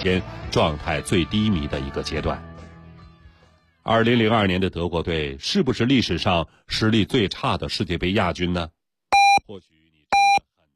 天状态最低迷的一个阶段。2002年的德国队是不是历史上实力最差的世界杯亚军呢？或许你真的很……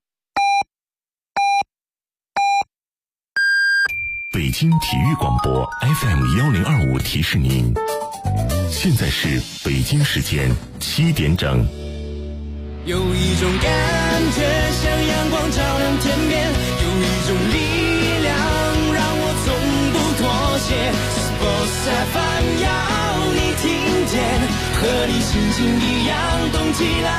北京体育广播 FM1025提示您，现在是北京时间7点整。 有一种感觉像阳光照亮天边，有一种力量让我从不妥协。Sports FM 要你听见，和你心情一样动起来，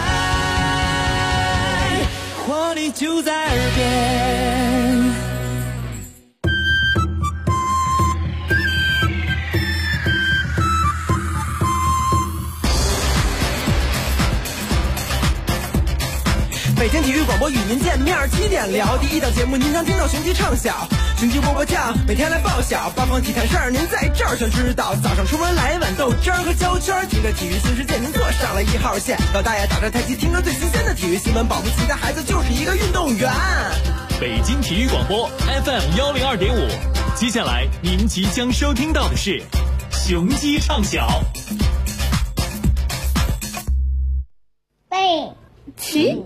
活力就在耳边。北京体育广播与您见面，7点聊第一档节目，您常听到雄鸡唱晓，雄鸡波波酱，每天来报晓，八方体坛事儿您在这儿全知道。早上出门来一碗豆汁儿和焦圈，听着体育新世界您坐上了1号线。老大爷打着太极，听着最新鲜的体育新闻，保不齐的孩子就是一个运动员。 北京体育广播 FM102.5，接下来您即将收听到的是雄鸡唱晓。 背起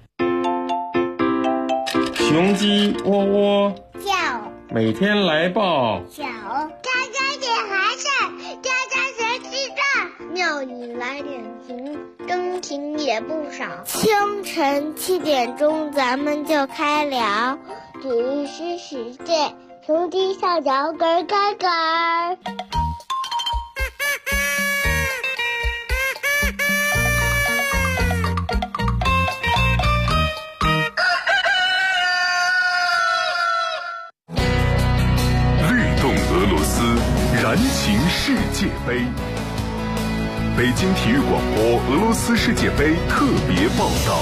雄鸡窝窝叫， 每天来报小家家点孩子，家家学习大，庙里来点情，真情也不少。清晨7点钟，咱们就开聊体育新世界，雄鸡上脚咯咯咯。 燃情世界杯，北京体育广播俄罗斯世界杯特别报道。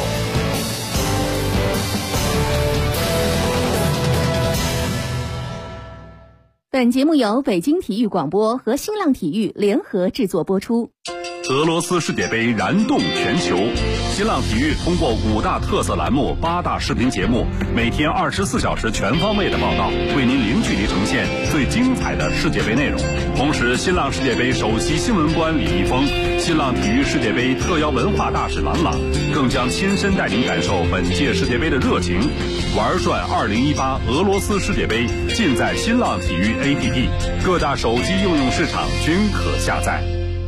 本节目由北京体育广播和新浪体育联合制作播出。 俄罗斯世界杯燃动全球，新浪体育通过5大特色栏目、8大视频节目，每天24小时全方位的报道，为您零距离呈现最精彩的世界杯内容。同时，新浪世界杯首席新闻官李易峰、新浪体育世界杯特邀文化大使郎朗，更将亲身带您感受本届世界杯的热情。玩转2018俄罗斯世界杯，尽在新浪体育 APP， 各大手机应用市场均可下载。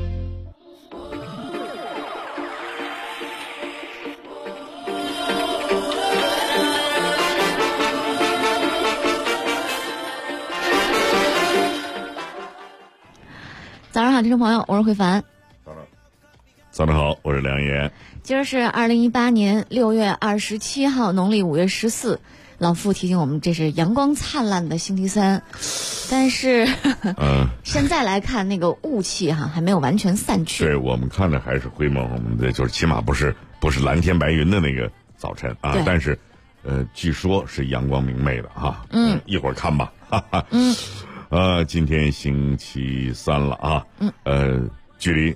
早上好，听众朋友，我是慧凡。 早上好，我是梁岩。 今儿是2018年6月27号，农历5月14。老傅提醒我们，这是阳光灿烂的星期三，但是现在来看那个雾气还没有完全散去。 对，我们看着还是灰蒙蒙的，就是起码不是蓝天白云的那个早晨啊。但是据说是阳光明媚的哈。一会儿看吧。哈哈。今天星期三了啊。距离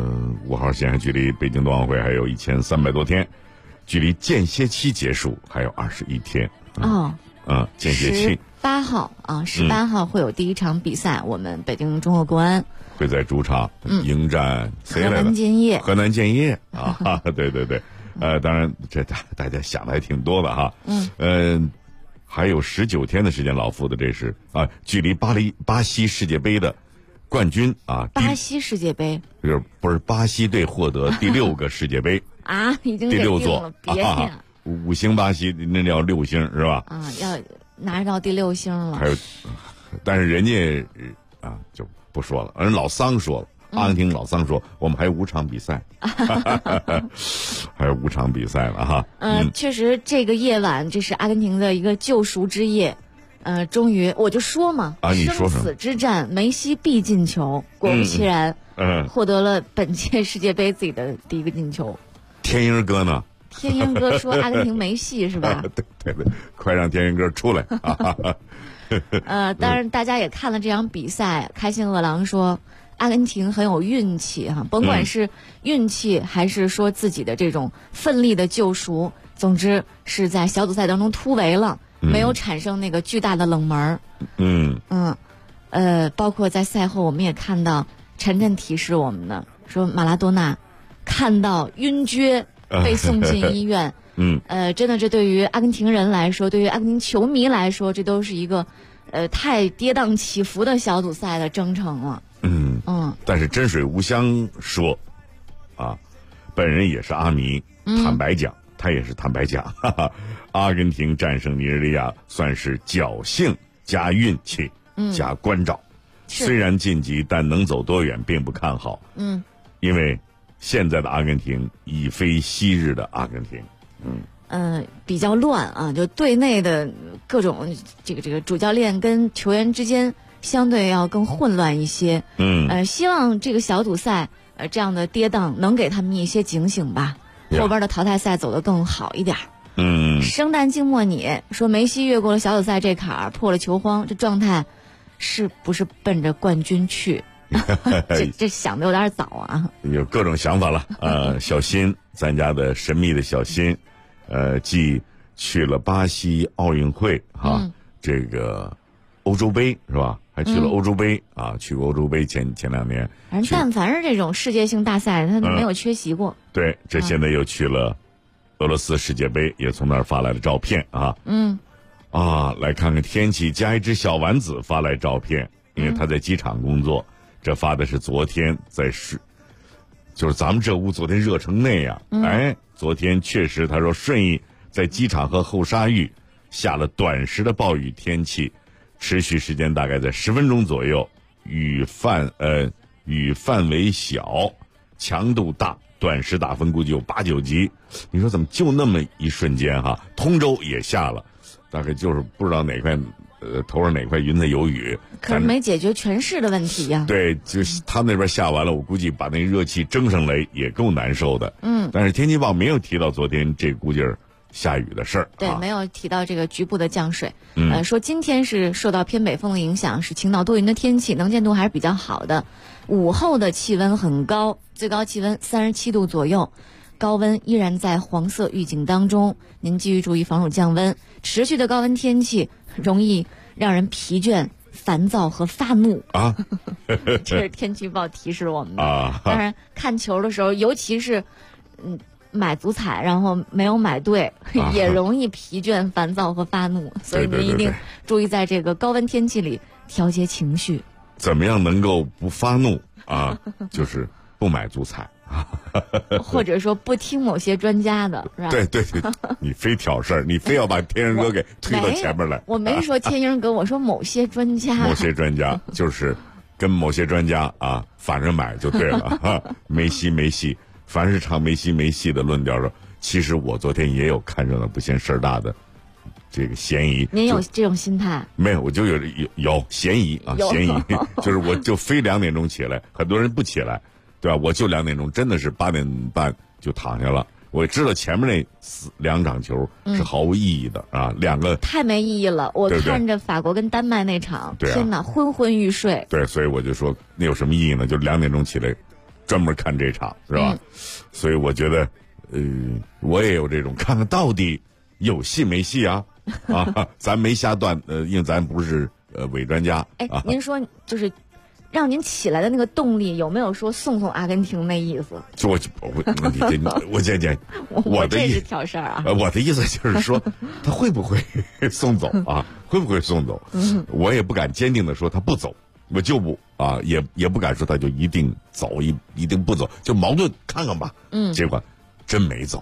5号线距离北京冬奥会还有1300多天，距离间歇期结束还有21天。间歇期 18号啊，18号会有第一场比赛，我们北京中赫国安会在主场迎战谁来的？河南建业啊。对对对。当然这大家想的还挺多的哈。还有19天的时间，老傅的这是距离巴西世界杯的冠军啊， 巴西世界杯不是巴西队获得第6个世界杯啊，已经第6座了，别呀 ，5星巴西那叫6星是吧？ 要拿到第6星了。 还有，但是人家就不说了，人老桑说了。阿根廷老桑说我们还有5场比赛。还有5场比赛了哈。 确实这个夜晚这是阿根廷的一个救赎之夜。终于我就说嘛， 你说生死之战梅西必进球，果不其然获得了本届世界杯自己的第1个进球。 天鹰哥呢？ 天鹰哥说阿根廷没戏是吧？ 对，快让天鹰哥出来。 当然大家也看了这场比赛，开心饿狼说阿根廷很有运气甭管是运气还是说自己的这种奋力的救赎，总之是在小组赛当中突围了， 没有产生那个巨大的冷门。包括在赛后我们也看到陈震提示我们的，说马拉多纳看到晕厥被送进医院。真的，这对于阿根廷人来说，对于阿根廷球迷来说，这都是一个太跌宕起伏的小组赛的征程了。 但是真水无香说本人也是阿迷，坦白讲，他也是坦白讲，阿根廷战胜尼日利亚算是侥幸加运气加关照，虽然晋级，但能走多远并不看好。因为现在的阿根廷已非昔日的阿根廷。 比较乱啊，就队内的各种这个主教练跟球员之间相对要更混乱一些。希望这个小组赛这样的跌宕能给他们一些警醒吧，后边的淘汰赛走得更好一点。生旦净末你说梅西越过了小组赛这坎儿，破了球荒，这状态是不是奔着冠军去？这想的有点早啊。 有各种想法了。小新，咱家的神秘的小新，既去了巴西奥运会这个欧洲杯是吧？还去了欧洲杯去过欧洲杯前2年。 反正但凡是这种世界性大赛，他没有缺席过。 对，这现在又去了俄罗斯世界杯，也从那儿发来了照片来看看天气，加一只小丸子发来照片，因为他在机场工作。这发的是昨天就是咱们这屋昨天热成那样。昨天确实他说顺义在机场和后沙峪下了短时的暴雨天气，持续时间大概在10分钟左右，雨范围小，强度大，短时打分估计有8、9级。你说怎么就那么一瞬间通州也下了，大概就是不知道哪块头上哪块云彩有雨， 可是没解决全市的问题呀。 对，就是他那边下完了，我估计把那热气蒸上来也够难受的。但是天气预报没有提到昨天这估计下雨的事儿。 对，没有提到这个局部的降水。说今天是受到偏北风的影响，是晴到多云的天气，能见度还是比较好的。午后的气温很高，最高气温37度左右，高温依然在黄色预警当中，您继续注意防暑降温。持续的高温天气容易让人疲倦、烦躁和发怒这是天气预报提示我们的。当然看球的时候，尤其是买足彩然后没有买对也容易疲倦、烦躁和发怒，所以您一定注意在这个高温天气里调节情绪。 怎么样能够不发怒就是不买足彩或者说不听某些专家的，是吧？ 对，你非挑事儿，你非要把天鹰哥给推到前面来。 我没说天鹰哥，我说某些专家。 某些专家就是跟某些专家反着买就对了没戏，凡是唱没戏的论调的，其实我昨天也有看热闹不嫌事儿大的这个嫌疑。 您有这种心态？ 没有，我就有嫌疑嫌疑就是我就非2点钟起来，很多人不起来，对吧？我就2点钟，真的是8点半就躺下了。我知道前面那2场球是毫无意义的2个太没意义了。我看着法国跟丹麦那场，天哪，昏昏欲睡。 对，所以我就说那有什么意义呢？就2点钟起来，专门看这场，是吧？所以我觉得，我也有这种看看到底有戏没戏咱没瞎断，因为咱不是伪专家。 您说就是让您起来的那个动力有没有说送阿根廷那意思？ 就我姐，我的意思挑事儿我的意思就是说，他会不会送走会不会送走？我也不敢坚定的说他不走，我就不也不敢说他就一定走，一定不走，就矛盾看看吧。结果真没走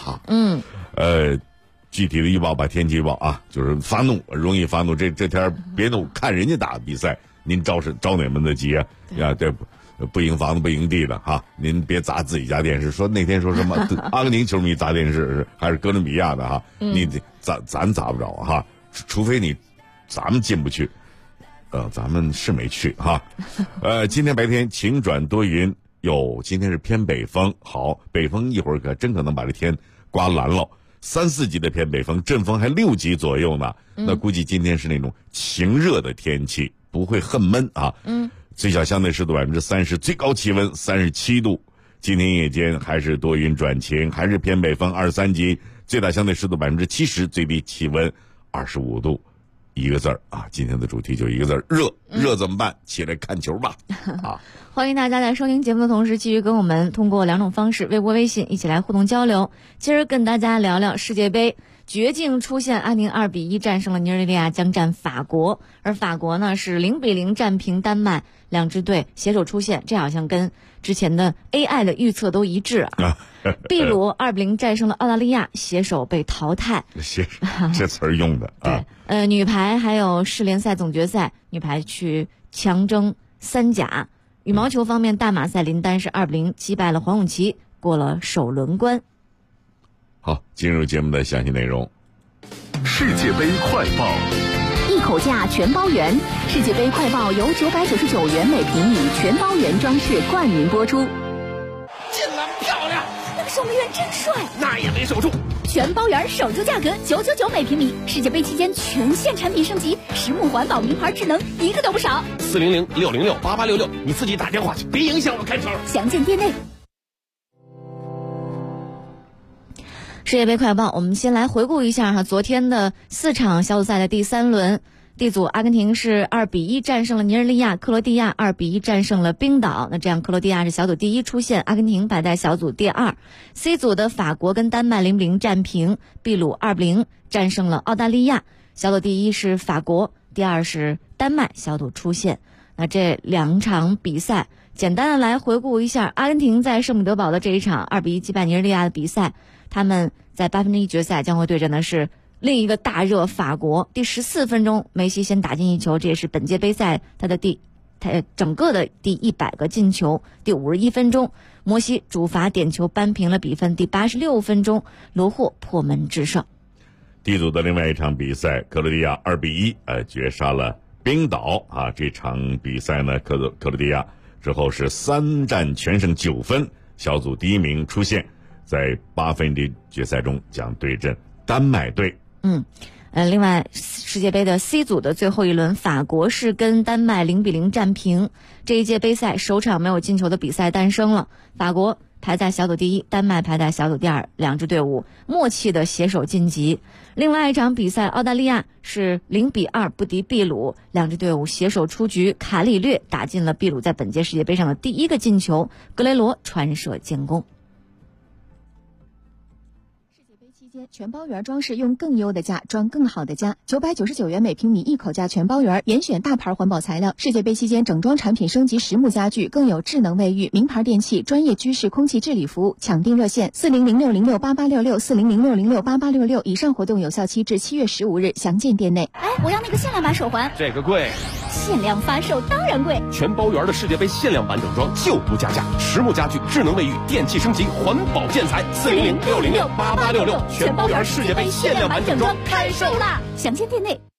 具体的预报吧，天气预报就是发怒，容易发怒。这天别怒，看人家打比赛，您着哪门子急对，不赢房子不赢地的您别砸自己家电视。说那天说什么阿根廷球迷砸电视还是哥伦比亚的你咱砸不着除非咱们进不去。咱们是没去今天白天晴转多云，今天是偏北风，好，北风一会儿真可能把这天刮蓝了。3、4级的偏北风，阵风还6级左右呢。那估计今天是那种晴热的天气，不会很闷最小相对湿度30%，最高气温37度。今天夜间还是多云转晴，还是偏北风2、3级，最大相对湿度70%，最低气温 25度，一个字儿啊。今天的主题就一个字儿，热。热怎么办？起来看球吧！啊， 欢迎大家在收听节目的同时，继续跟我们通过2种方式，微博、微信一起来互动交流。今儿跟大家聊聊世界杯。绝境出现，阿根廷2比1战胜了尼日利亚，将战法国。而法国呢是0比0战平丹麦，两支队携手出线，这好像跟之前的 AI 的预测都一致啊。秘鲁2比0战胜了澳大利亚，携手被淘汰。 这词儿用的啊。 对，女排还有世联赛总决赛，女排去强争3甲。羽毛球方面，大马赛林丹是2比0击败了黄永琪，过了首轮关。 好，进入节目的详细内容。 世界杯快报， 一口价全包圆。世界杯快报由999元每平米全包圆装饰冠名播出。 进篮漂亮， 那个守门员真帅， 那也没守住。 全包圆守住价格999每平米。世界杯期间全线产品升级，实木环保、名牌智能，一个都不少。 400-606-8866，你自己打电话去，别影响我开球。 详见店内。 世界杯快报，我们先来回顾一下昨天的4场小组赛的第3轮。D 组阿根廷是2比1战胜了尼日利亚，克罗地亚2比1战胜了冰岛。那这样克罗地亚是小组第1出线，阿根廷排在小组第2。C 组的法国跟丹麦0比0战平，秘鲁2比0战胜了澳大利亚，小组第1是法国，第2是丹麦，小组出线。那这2场比赛简单的来回顾一下，阿根廷在圣彼得堡的这一场2比1击败尼日利亚的比赛，他们在1/8决赛将会对阵的是另一个大热法国。第14分钟，梅西先打进1球，这也是本届杯赛他整个的第100个进球。第51分钟，摩西主罚点球扳平了比分。第86分钟，罗霍破门制胜。 D 组的另外一场比赛，克罗地亚2比1绝杀了冰岛啊。这场比赛呢，克罗地亚之后是3战全胜9分，小组第1名出线，在8分之决赛中将对阵丹麦队。 另外世界杯的 C 组的最后一轮，法国是跟丹麦0比0战平。这一届杯赛首场没有进球的比赛诞生了，法国排在小组第1，丹麦排在小组第2，两支队伍默契的携手晋级。另外一场比赛，澳大利亚是0比2不敌秘鲁，两支队伍携手出局，卡里略打进了秘鲁在本届世界杯上的第1个进球，格雷罗传射建功。 全包圆装饰用更优的价装更好的家，999元每平米，一口价全包圆，严选大牌环保材料。世界杯期间整装产品升级实木家具，更有智能卫浴、名牌电器、专业居室空气治理服务。抢订热线4006068866，4006068866。以上活动有效期至7月15日，详见店内。我要那个限量版手环。 这个贵。 限量发售当然贵。 全包圆的世界杯限量版整装就不加价，实木家具、智能卫浴、电器升级、环保建材。400-606-8866，全包圆世界杯限量版整装开售啦！ 详见店内。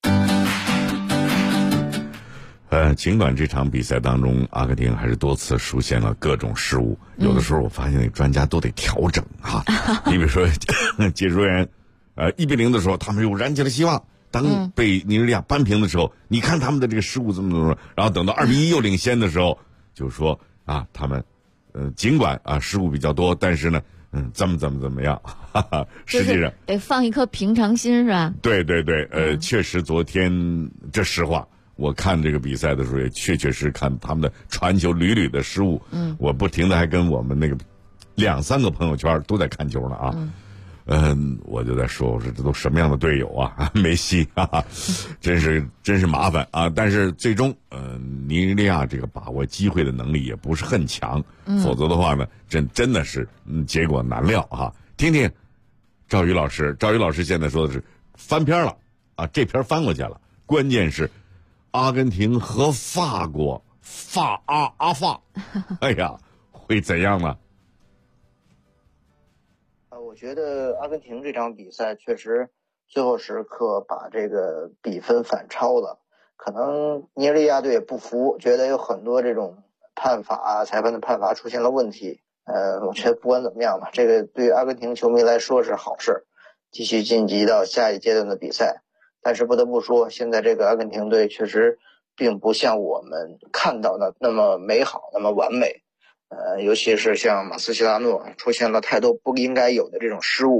尽管这场比赛当中，阿根廷还是多次出现了各种失误，有的时候我发现那专家都得调整啊。你比如说，解说员，1比0的时候，他们又燃起了希望。当被尼日利亚扳平的时候，你看他们的这个失误怎么，然后等到2比1又领先的时候，就说啊，他们尽管失误比较多，但是呢，怎么样，哈哈，实际上得放一颗平常心，是吧？ 对，确实昨天这实话，我看这个比赛的时候也确实看他们的传球屡屡的失误，我不停的还跟我们那个2-3个朋友圈都在看球呢啊。我就在说，我说这都什么样的队友啊，梅西啊，真是麻烦啊！但是最终，尼日利亚这个把握机会的能力也不是很强，否则的话呢，真的是结果难料啊！听听赵宇老师现在说的是翻篇了啊，这篇翻过去了，关键是阿根廷和法国法，哎呀，会怎样呢？ 我觉得阿根廷这场比赛确实最后时刻把这个比分反超了，可能尼日利亚队也不服，觉得有很多这种判罚裁判的判罚出现了问题。我觉得不管怎么样吧，这个对于阿根廷球迷来说是好事，继续晋级到下一阶段的比赛。但是不得不说，现在这个阿根廷队确实并不像我们看到的那么美好，那么完美。尤其是像马斯切拉诺出现了太多不应该有的这种失误，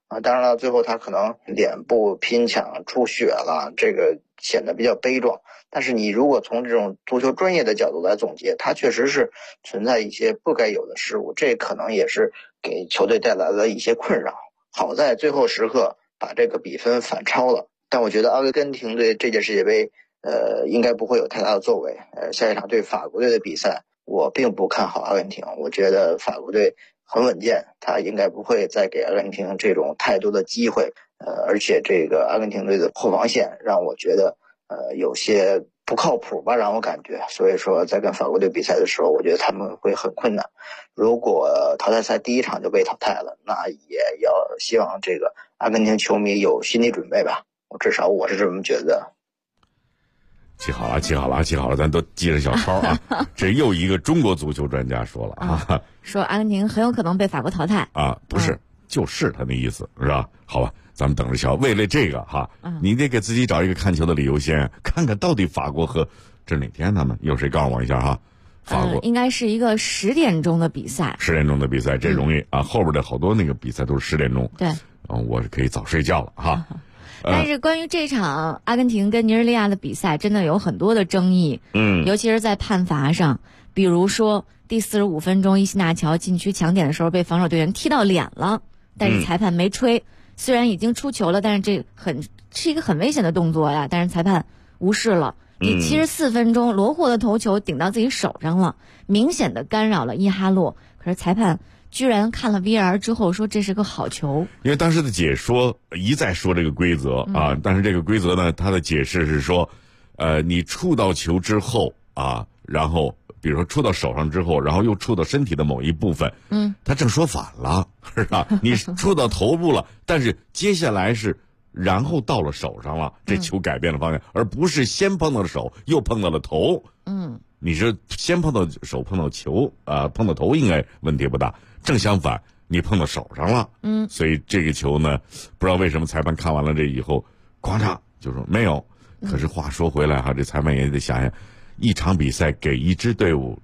当然了，最后他可能脸部拼抢出血了，这个显得比较悲壮。但是你如果从这种足球专业的角度来总结，他确实是存在一些不该有的失误，这可能也是给球队带来了一些困扰。好在最后时刻把这个比分反超了，但我觉得阿根廷队这届世界杯应该不会有太大的作为。下一场对法国队的比赛，我并不看好阿根廷，我觉得法国队很稳健，他应该不会再给阿根廷这种太多的机会。而且这个阿根廷队的后防线让我觉得有些不靠谱吧，让我感觉。所以说在跟法国队比赛的时候，我觉得他们会很困难。如果淘汰赛第一场就被淘汰了，那也要希望这个阿根廷球迷有心理准备吧，至少我是这么觉得。 记好了，咱都记着小抄啊。这又一个中国足球专家说了啊， 说阿根廷很有可能被法国淘汰啊，不是，就是他那意思，是吧？好吧，咱们等着瞧。为了这个哈，你得给自己找一个看球的理由先，看看到底法国和这哪天他们有谁告诉我一下哈？法国应该是一个10点钟的比赛 ，10点钟的比赛这容易啊，后边的好多那个比赛都是10点钟。 对， 我是可以早睡觉了哈。 但是关于这场阿根廷跟尼日利亚的比赛，真的有很多的争议。尤其是在判罚上，比如说第45分钟伊西纳乔禁区抢点的时候被防守队员踢到脸了，但是裁判没吹。虽然已经出球了，但是这是一个很危险的动作呀，但是裁判无视了。第74分钟罗霍的头球顶到自己手上了，明显的干扰了伊哈洛，可是裁判居然看了 VAR 之后说这是个好球。 因为当时的解说一再说这个规则啊，但是这个规则呢，他的解释是说，你触到球之后啊，然后比如说触到手上之后，然后又触到身体的某一部分，他正说反了，是吧？你触到头部了，但是接下来是然后到了手上了，这球改变了方向，而不是先碰到了手又碰到了头。你是先碰到手碰到球碰到头应该问题不大，正相反你碰到手上了。所以这个球呢，不知道为什么裁判看完了这以后哐嚓就说没有。可是话说回来哈，这裁判也得想想，一场比赛给一支队伍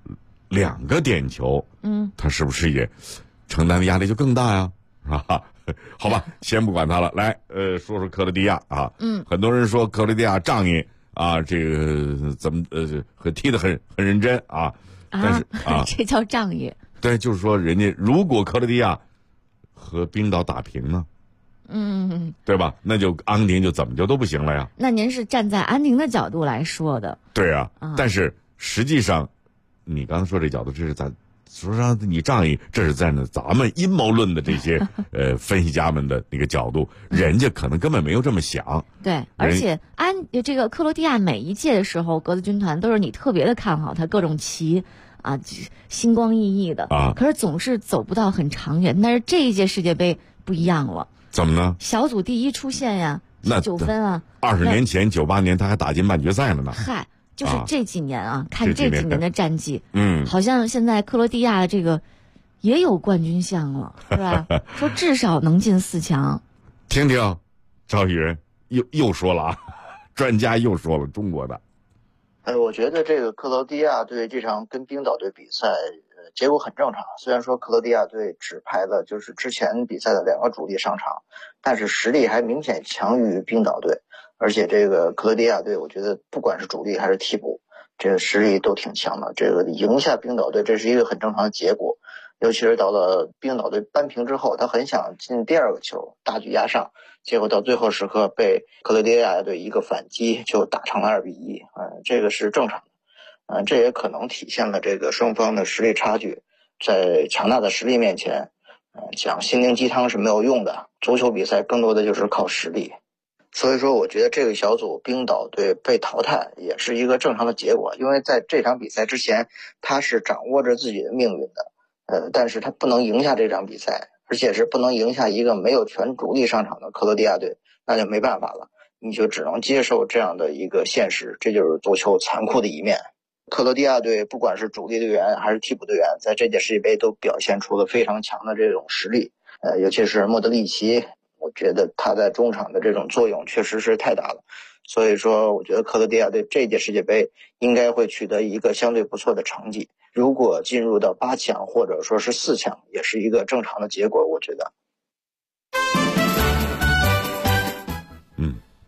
2个点球，他是不是也承担的压力就更大呀？啊，好吧，先不管他了，来说说克罗地亚啊。很多人说克罗地亚仗义啊，这个怎么踢得很认真啊，但是这叫仗义。 对，就是说人家如果克罗地亚和冰岛打平呢，对吧？那就阿根廷就怎么就都不行了呀？ 那您是站在安宁的角度来说的。 对啊，但是实际上你刚才说这角度，这是咱说让你仗义，这是在咱们阴谋论的这些分析家们的那个角度，人家可能根本没有这么想。 对，而且这个克罗地亚每一届的时候，格子军团都是你特别的看好他，各种旗啊，星光熠熠的啊，可是总是走不到很长远。但是这一届世界杯不一样了， 怎么呢？ 小组第一出现呀，9分啊。 20年前98年他还打进半决赛了呢。 嗨。就是这几年看这几年的战绩，好像现在克罗地亚这个也有冠军相了，是吧？说至少能进4强。 听听，赵宇人又说了啊，专家又说了中国的。 我觉得这个克罗地亚队这场跟冰岛队比赛，结果很正常。虽然说克罗地亚队只派了就是之前比赛的2个主力上场，但是实力还明显强于冰岛队。而且这个克罗地亚队，我觉得不管是主力还是替补，这个实力都挺强的。这个赢下冰岛队，这是一个很正常的结果。尤其是到了冰岛队扳平之后，他很想进第2个球，大举压上，结果到最后时刻被克罗地亚队一个反击就打成了2-1。这个是正常的。这也可能体现了这个双方的实力差距。在强大的实力面前，讲心灵鸡汤是没有用的。足球比赛更多的就是靠实力。所以说我觉得这个小组冰岛队被淘汰也是一个正常的结果，因为在这场比赛之前他是掌握着自己的命运的，但是他不能赢下这场比赛，而且是不能赢下一个没有全主力上场的克罗地亚队，那就没办法了，你就只能接受这样的一个现实，这就是足球残酷的一面。克罗地亚队不管是主力队员还是替补队员，在这届世界杯都表现出了非常强的这种实力，尤其是莫德里奇，我觉得他在中场的这种作用确实是太大了。所以说我觉得克罗地亚队这届世界杯应该会取得一个相对不错的成绩，如果进入到8强或者说是4强也是一个正常的结果，我觉得。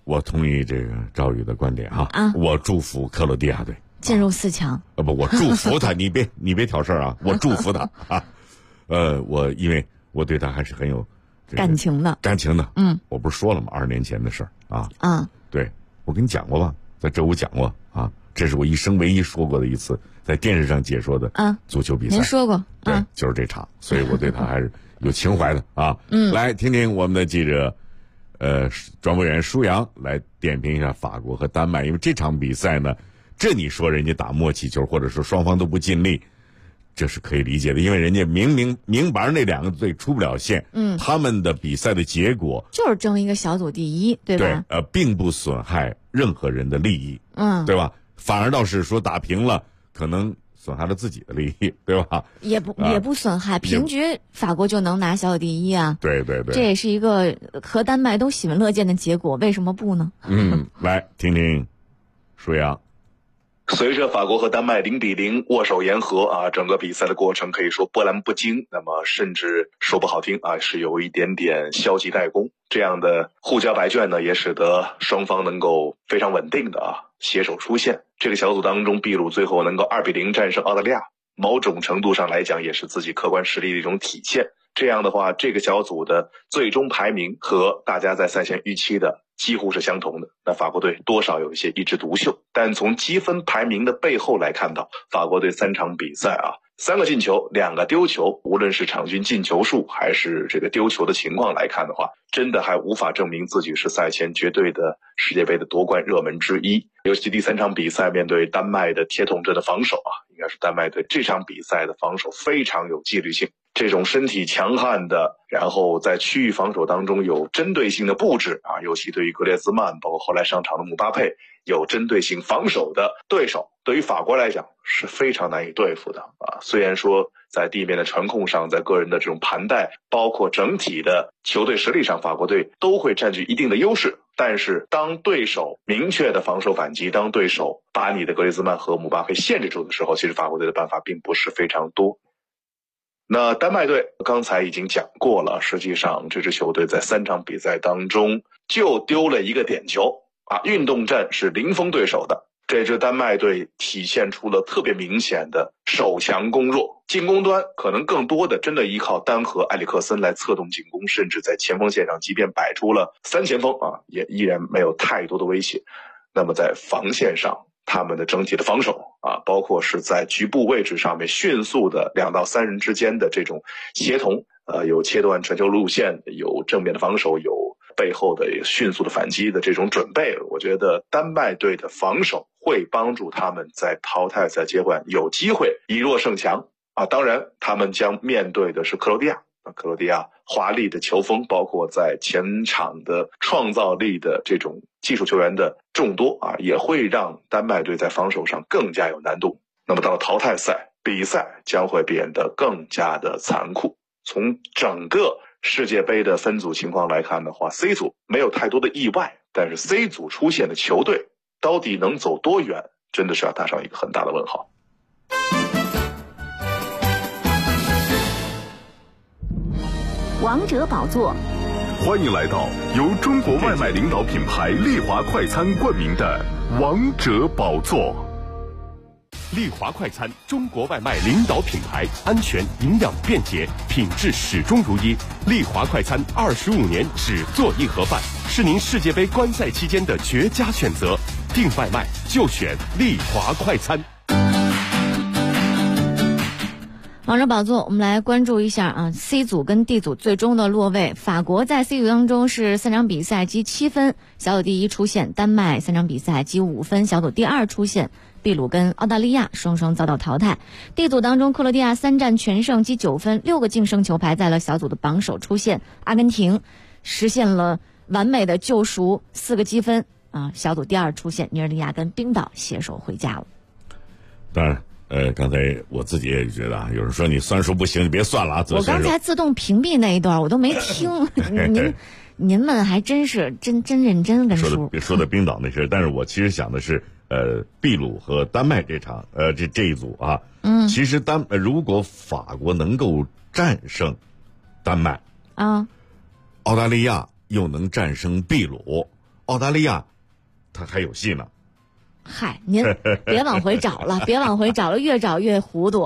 我同意这个赵宇的观点哈。我祝福克罗地亚队进入4强。 不，我祝福他，你别挑事儿啊！我祝福他啊。因为我对他还是很有感情的。 我不是说了吗？20年前的事儿啊。对，我跟你讲过吧，在周五讲过啊。这是我一生唯一说过的一次在电视上解说的足球比赛。 您说过。 对，就是这场，所以我对他还是有情怀的啊。来听听我们的记者，转播员舒阳来点评一下法国和丹麦，因为这场比赛呢，这你说人家打默契球，或者说双方都不尽力，这是可以理解的，因为人家明白那2个队出不了线，他们的比赛的结果就是争一个小组第一，对吧？ 对，并不损害任何人的利益，对吧？反而倒是说打平了，可能损害了自己的利益，对吧？ 也不损害，平局法国就能拿小组第一啊！ 对， 这也是一个和丹麦都喜闻乐见的结果，为什么不呢？ 来听听舒阳。 随着法国和丹麦0-0握手言和整个比赛的过程可以说波澜不惊，那么甚至说不好听是有一点点消极怠工。这样的互交白卷呢，也使得双方能够非常稳定的携手出线。这个小组当中，秘鲁最后能够2-0战胜澳大利亚，某种程度上来讲也是自己客观实力的一种体现。这样的话，这个小组的最终排名和大家在赛前预期的几乎是相同的。那法国队多少有一些一枝独秀，但从积分排名的背后来看到，法国队3场比赛3个进球2个丢球，无论是场均进球数还是这个丢球的情况来看的话，真的还无法证明自己是赛前绝对的世界杯的夺冠热门之一。尤其第3场比赛面对丹麦的铁桶阵的防守应该是丹麦队这场比赛的防守非常有纪律性，这种身体强悍的，然后在区域防守当中有针对性的布置尤其对于格列兹曼包括后来上场的姆巴佩有针对性防守的对手，对于法国来讲是非常难以对付的虽然说在地面的传控上，在个人的这种盘带，包括整体的球队实力上，法国队都会占据一定的优势，但是当对手明确的防守反击，当对手把你的格列兹曼和姆巴佩限制住的时候，其实法国队的办法并不是非常多。那丹麦队刚才已经讲过了，实际上这支球队在3场比赛当中就丢了1个点球运动战是零封对手的。这支丹麦队体现出了特别明显的守强攻弱，进攻端可能更多的真的依靠丹和埃里克森来策动进攻，甚至在前锋线上即便摆出了3前锋也依然没有太多的威胁。那么在防线上，他们的整体的防守包括是在局部位置上面迅速的2到3人之间的这种协同，有切断传球路线，有正面的防守，有背后的迅速的反击的这种准备。我觉得丹麦队的防守会帮助他们在淘汰赛阶段有机会以弱胜强当然他们将面对的是克罗地亚，克罗地亚华丽的球风，包括在前场的创造力的这种技术球员的众多也会让丹麦队在防守上更加有难度。那么到了淘汰赛，比赛将会变得更加的残酷。从整个世界杯的分组情况来看的话， C 组没有太多的意外，但是 C 组出现的球队到底能走多远，真的是要打上一个很大的问号。 王者宝座， 欢迎来到由中国外卖领导品牌丽华快餐冠名的王者宝座。 丽华快餐，中国外卖领导品牌，安全、营养、便捷，品质始终如一。丽华快餐25年只做一盒饭，是您世界杯观赛期间的绝佳选择。订外卖就选丽华快餐。 王者宝座，我们来关注一下C 组跟 D 组最终的落位。法国在 C 组当中是3场比赛积7分，小组第一出现；丹麦3场比赛积5分，小组第二出现；秘鲁跟澳大利亚双双遭到淘汰。D 组当中，克罗地亚3战全胜，积9分，6个净胜球排在了小组的榜首出现。阿根廷实现了完美的救赎，4个积分小组第二出现。尼日利亚跟冰岛携手回家了。 当然刚才我自己也觉得有人说你算数不行，你别算了我刚才自动屏蔽那一段我都没听您们还真是真认真跟说的冰岛那事，但是我其实想的是秘鲁和丹麦这场这一组其实如果法国能够战胜丹麦澳大利亚又能战胜秘鲁， 澳大利亚他还有戏呢。 嗨，您别往回找了，别往回找了，越找越糊涂。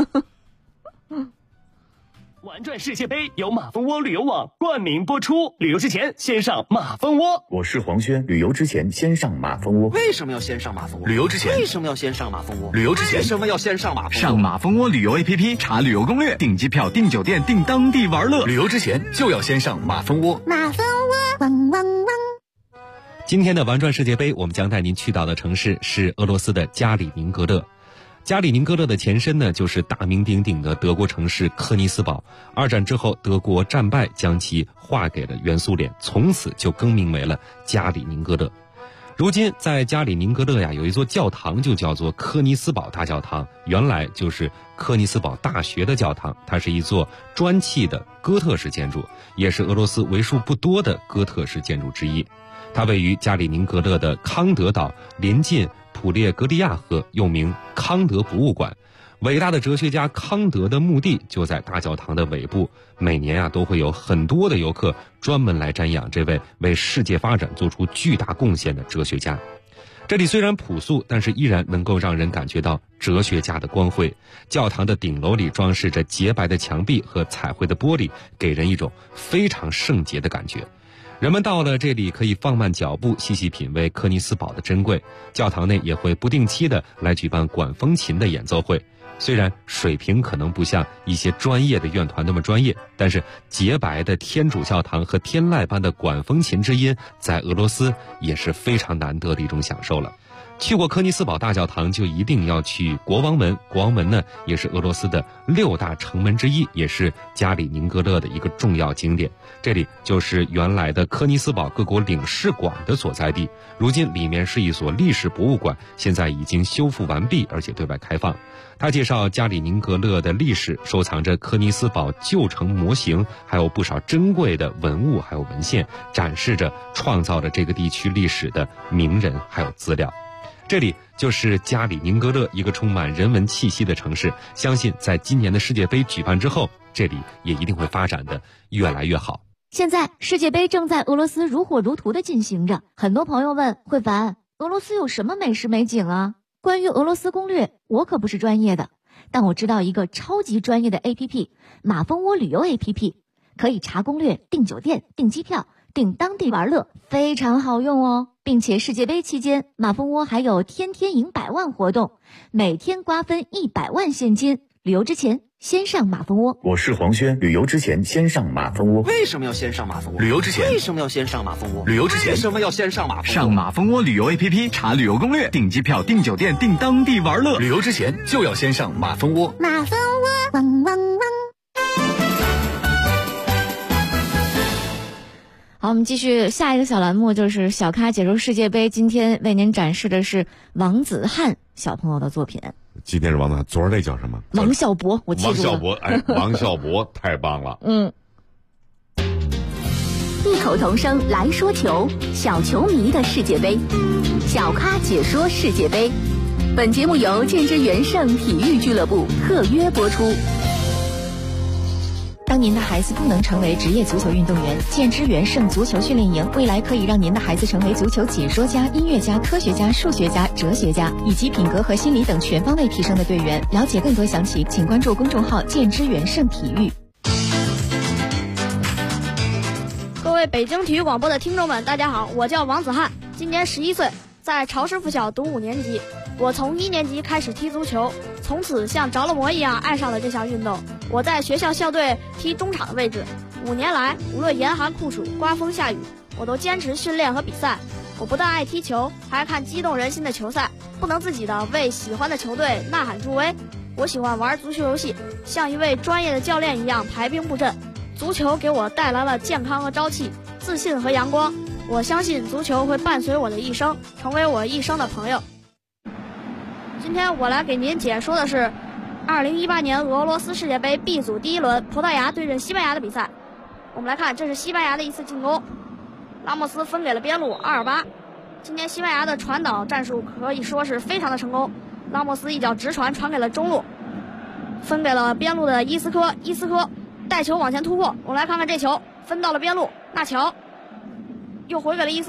玩转世界杯由马蜂窝旅游网冠名播出，旅游之前先上马蜂窝。 我是黄轩，旅游之前先上马蜂窝。 为什么要先上马蜂窝？ 旅游之前为什么要先上马蜂窝？ 旅游之前为什么要先上马蜂窝？ 上马蜂窝旅游 APP 查旅游攻略，订机票、订酒店、订当地玩乐。旅游之前就要先上马蜂窝。 马蜂窝，汪汪汪。 今天的玩转世界杯，我们将带您去到的城市是俄罗斯的加里宁格勒。加里宁格勒的前身呢，就是大名鼎鼎的德国城市科尼斯堡。二战之后，德国战败，将其划给了原苏联，从此就更名为了加里宁格勒。如今在加里宁格勒呀，有一座教堂，就叫做科尼斯堡大教堂，原来就是科尼斯堡大学的教堂，它是一座砖砌的哥特式建筑，也是俄罗斯为数不多的哥特式建筑之一。它位于加里宁格勒的康德岛，临近普列格利亚河，又名康德博物馆。伟大的哲学家康德的墓地就在大教堂的尾部，每年都会有很多的游客专门来瞻仰这位为世界发展做出巨大贡献的哲学家。这里虽然朴素，但是依然能够让人感觉到哲学家的光辉。教堂的顶楼里装饰着洁白的墙壁和彩绘的玻璃，给人一种非常圣洁的感觉。人们到了这里可以放慢脚步，细细品味科尼斯堡的珍贵。教堂内也会不定期的来举办管风琴的演奏会，虽然水平可能不像一些专业的乐团那么专业，但是洁白的天主教堂和天籁般的管风琴之音，在俄罗斯也是非常难得的一种享受了。去过科尼斯堡大教堂，就一定要去国王门。国王门呢，也是俄罗斯的6大城门之一，也是加里宁格勒的一个重要景点。这里就是原来的科尼斯堡各国领事馆的所在地，如今里面是一所历史博物馆，现在已经修复完毕，而且对外开放。他介绍加里宁格勒的历史，收藏着科尼斯堡旧城模型，还有不少珍贵的文物还有文献，展示着创造了这个地区历史的名人还有资料。这里就是加里宁格勒，一个充满人文气息的城市。相信在今年的世界杯举办之后，这里也一定会发展的越来越好。 现在世界杯正在俄罗斯如火如荼的进行着，很多朋友问慧凡，俄罗斯有什么美食美景啊？关于俄罗斯攻略，我可不是专业的，但我知道一个超级专业的 APP， 马蜂窝旅游 APP， 可以查攻略、订酒店、订机票、订当地玩乐，非常好用哦。并且世界杯期间，马蜂窝还有天天赢100万活动，每天瓜分100万现金。旅游之前先上马蜂窝。 我是黄轩，旅游之前先上马蜂窝。 为什么要先上马蜂窝？ 旅游之前为什么要先上马蜂窝？ 旅游之前为什么要先上马蜂窝？ 上马蜂窝旅游 APP 查旅游攻略，订机票、订酒店、订当地玩乐。旅游之前就要先上马蜂窝。 马蜂窝，汪汪汪。 好，我们继续下一个小栏目，就是小咖解说世界杯。今天为您展示的是王子翰小朋友的作品。 今天是王子翰，昨儿那叫什么？ 王小博，我记住了。 王小博，哎，王小博太棒了。 异口同声来说球，小球迷的世界杯，小咖解说世界杯。本节目由建之元盛体育俱乐部特约播出。 当您的孩子不能成为职业足球运动员，建之元盛足球训练营未来可以让您的孩子成为足球解说家、音乐家、科学家、数学家、哲学家，以及品格和心理等全方位提升的队员。了解更多详情，请关注公众号建之元盛体育。 各位北京体育广播的听众们，大家好，我叫王子翰，今年11岁，在朝师附小读5年级。我从1年级开始踢足球，从此像着了魔一样爱上了这项运动。我在学校校队踢中场的位置，5年来，无论严寒酷暑、刮风下雨，我都坚持训练和比赛。我不但爱踢球，还爱看激动人心的球赛，不能自己的为喜欢的球队呐喊助威。我喜欢玩足球游戏，像一位专业的教练一样排兵布阵。足球给我带来了健康和朝气、自信和阳光。我相信足球会伴随我的一生，成为我一生的朋友。今天我来给您解说的是2018年俄罗斯世界杯 B 组第1轮葡萄牙对阵西班牙的比赛。我们来看，这是西班牙的一次进攻，拉莫斯分给了边路阿尔巴。今天西班牙的传导战术可以说是非常的成功，拉莫斯一脚直传传给了中路，分给了边路的伊斯科，伊斯科带球往前突破。我们来看看这球分到了边路，纳乔又回给了伊斯科，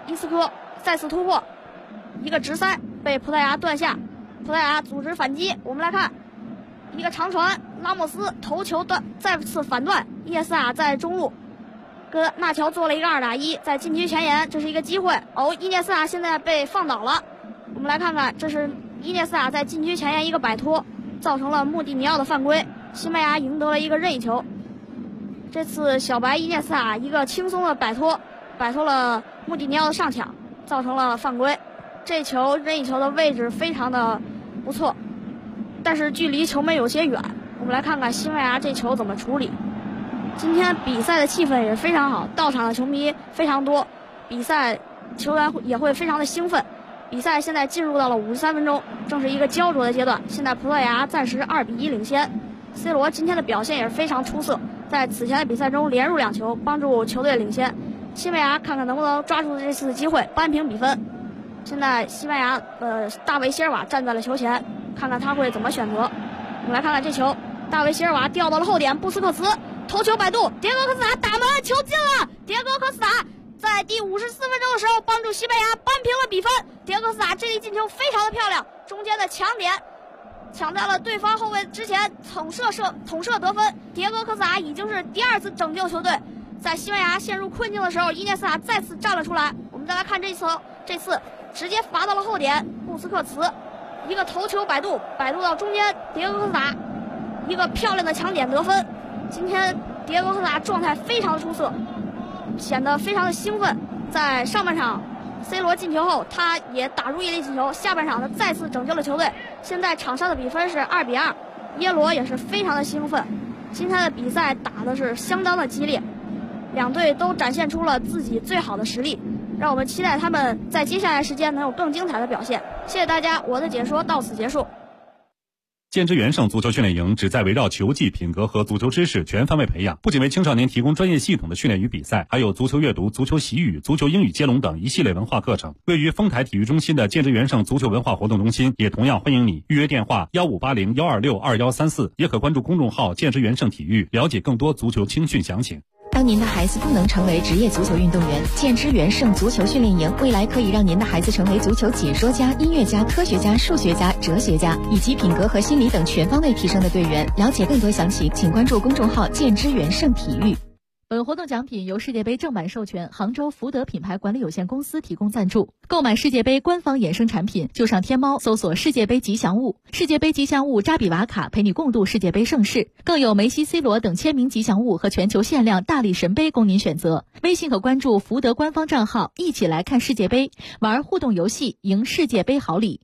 伊斯科再次突破，一个直塞被葡萄牙断下，葡萄牙组织反击。我们来看一个长传，拉莫斯头球的再次反断，伊涅斯塔在中路跟纳乔做了一个2打1，在禁区前沿，这是一个机会。伊涅斯塔现在被放倒了。我们来看看，这是伊涅斯塔在禁区前沿一个摆脱，造成了穆蒂尼奥的犯规，西班牙赢得了一个任意球。这次小白伊涅斯塔一个轻松的摆脱了穆蒂尼奥的上抢，造成了犯规。这球任意球的位置非常的不错，但是距离球门有些远。我们来看看西班牙这球怎么处理。今天比赛的气氛也是非常好，到场的球迷非常多，比赛球员也会非常的兴奋。比赛现在进入到了53分钟，正是一个焦灼的阶段。现在葡萄牙暂时2比1领先。C 罗今天的表现也是非常出色，在此前的比赛中连入2球，帮助球队领先。西班牙看看能不能抓住这次机会扳平比分。现在西班牙大卫席尔瓦站在了球前，看看他会怎么选择。我们来看看这球，大卫席尔瓦掉到了后点，布斯克茨头球摆渡，迭戈科斯塔打门，球进了。迭戈科斯塔在第54分钟的时候帮助西班牙扳平了比分。迭戈科斯塔这一进球非常的漂亮，中间的抢点抢在了对方后卫之前，捅射得分。迭戈科斯塔已经是第2次拯救球队。在西班牙陷入困境的时候，伊涅斯塔再次站了出来。我们再来看这次直接罚到了后点，布斯克茨一个头球摆渡到中间，迭戈科斯塔一个漂亮的抢点得分。今天迭戈科斯塔状态非常的出色，显得非常的兴奋。在上半场 C 罗进球后，他也打入一粒进球，下半场他再次拯救了球队。现在场上的比分是2比2，耶罗也是非常的兴奋。今天的比赛打的是相当的激烈，两队都展现出了自己最好的实力，让我们期待他们在接下来时间能有更精彩的表现。谢谢大家，我的解说到此结束。 建之元盛足球训练营旨在围绕球技、品格和足球知识全方位培养，不仅为青少年提供专业系统的训练与比赛，还有足球阅读、足球习语、足球英语接龙等一系列文化课程。位于丰台体育中心的建之元盛足球文化活动中心也同样欢迎你，预约电话1580-126-2134，也可关注公众号建之元盛体育，了解更多足球青训详情。 当您的孩子不能成为职业足球运动员，建之元盛足球训练营未来可以让您的孩子成为足球解说家、音乐家、科学家、数学家、哲学家，以及品格和心理等全方位提升的队员。了解更多详情，请关注公众号建之元盛体育。本活动奖品由世界杯正版授权杭州福德品牌管理有限公司提供赞助。购买世界杯官方衍生产品，就上天猫搜索世界杯吉祥物，世界杯吉祥物扎比瓦卡陪你共度世界杯盛世，更有梅西、C 罗等签名吉祥物和全球限量大力神杯供您选择。微信可关注福德官方账号，一起来看世界杯，玩互动游戏，赢世界杯好礼。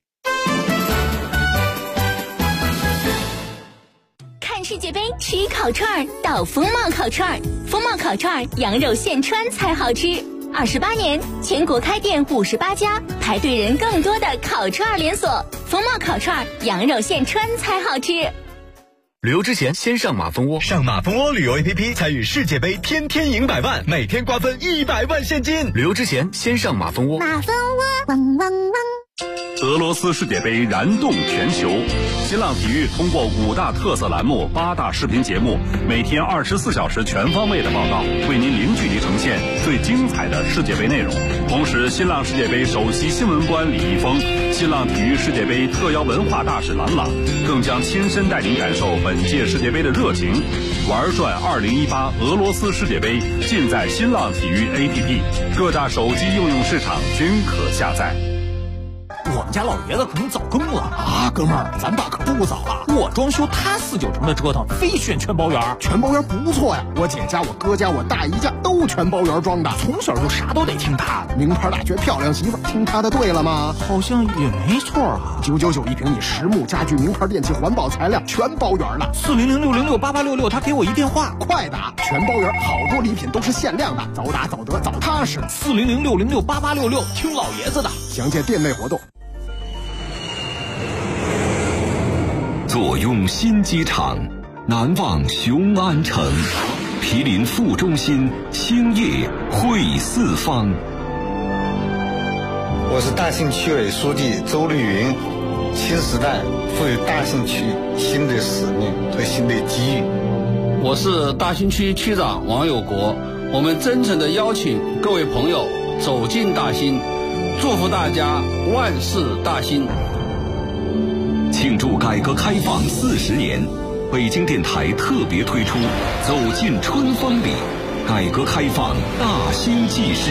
看世界杯吃烤串到风貌烤串，风貌烤串羊肉现穿才好吃。28年，全国开店58家，排队人更多的烤串连锁。风貌烤串羊肉现穿才好吃。 旅游之前先上马蜂窝，上马蜂窝旅游 APP 参与世界杯，天天赢100万，每天瓜分100万现金。旅游之前先上马蜂窝。 马蜂窝，汪汪汪。 俄罗斯世界杯燃动全球，新浪体育通过5大特色栏目、8大视频节目，每天24小时全方位的报道，为您零距离呈现最精彩的世界杯内容。同时，新浪世界杯首席新闻官李易峰、新浪体育世界杯特邀文化大使郎朗，更将亲身带您感受本届世界杯的热情。玩转2018俄罗斯世界杯，尽在新浪体育 APP， 各大手机应用市场均可下载。 我们家老爷子可能早更了啊，哥们儿，咱爸可不早了。我装修，他4、9成的折腾，非选全包圆。 全包圆不错呀，我姐家、我哥家、我大姨家都全包圆装的， 从小就啥都得听他的。 名牌大学漂亮媳妇，听他的对了吗？ 好像也没错啊。 999一平米实木家具、名牌电器、环保材料，全包圆了。 400-606-8866，他给我一电话， 快打！全包圆，好多礼品都是限量的，早打早得早踏实。 400-606-8866，听老爷子的。 详见店内活动。 坐拥新机场，难忘雄安城，毗邻副中心，兴业汇四方。 我是大兴区委书记周绿云，新时代赋予大兴区新的使命和新的机遇。 我是大兴区区长王有国，我们真诚地邀请各位朋友走进大兴，祝福大家万事大兴。 庆祝改革开放40年，北京电台特别推出《走进春风里》，改革开放大兴纪事。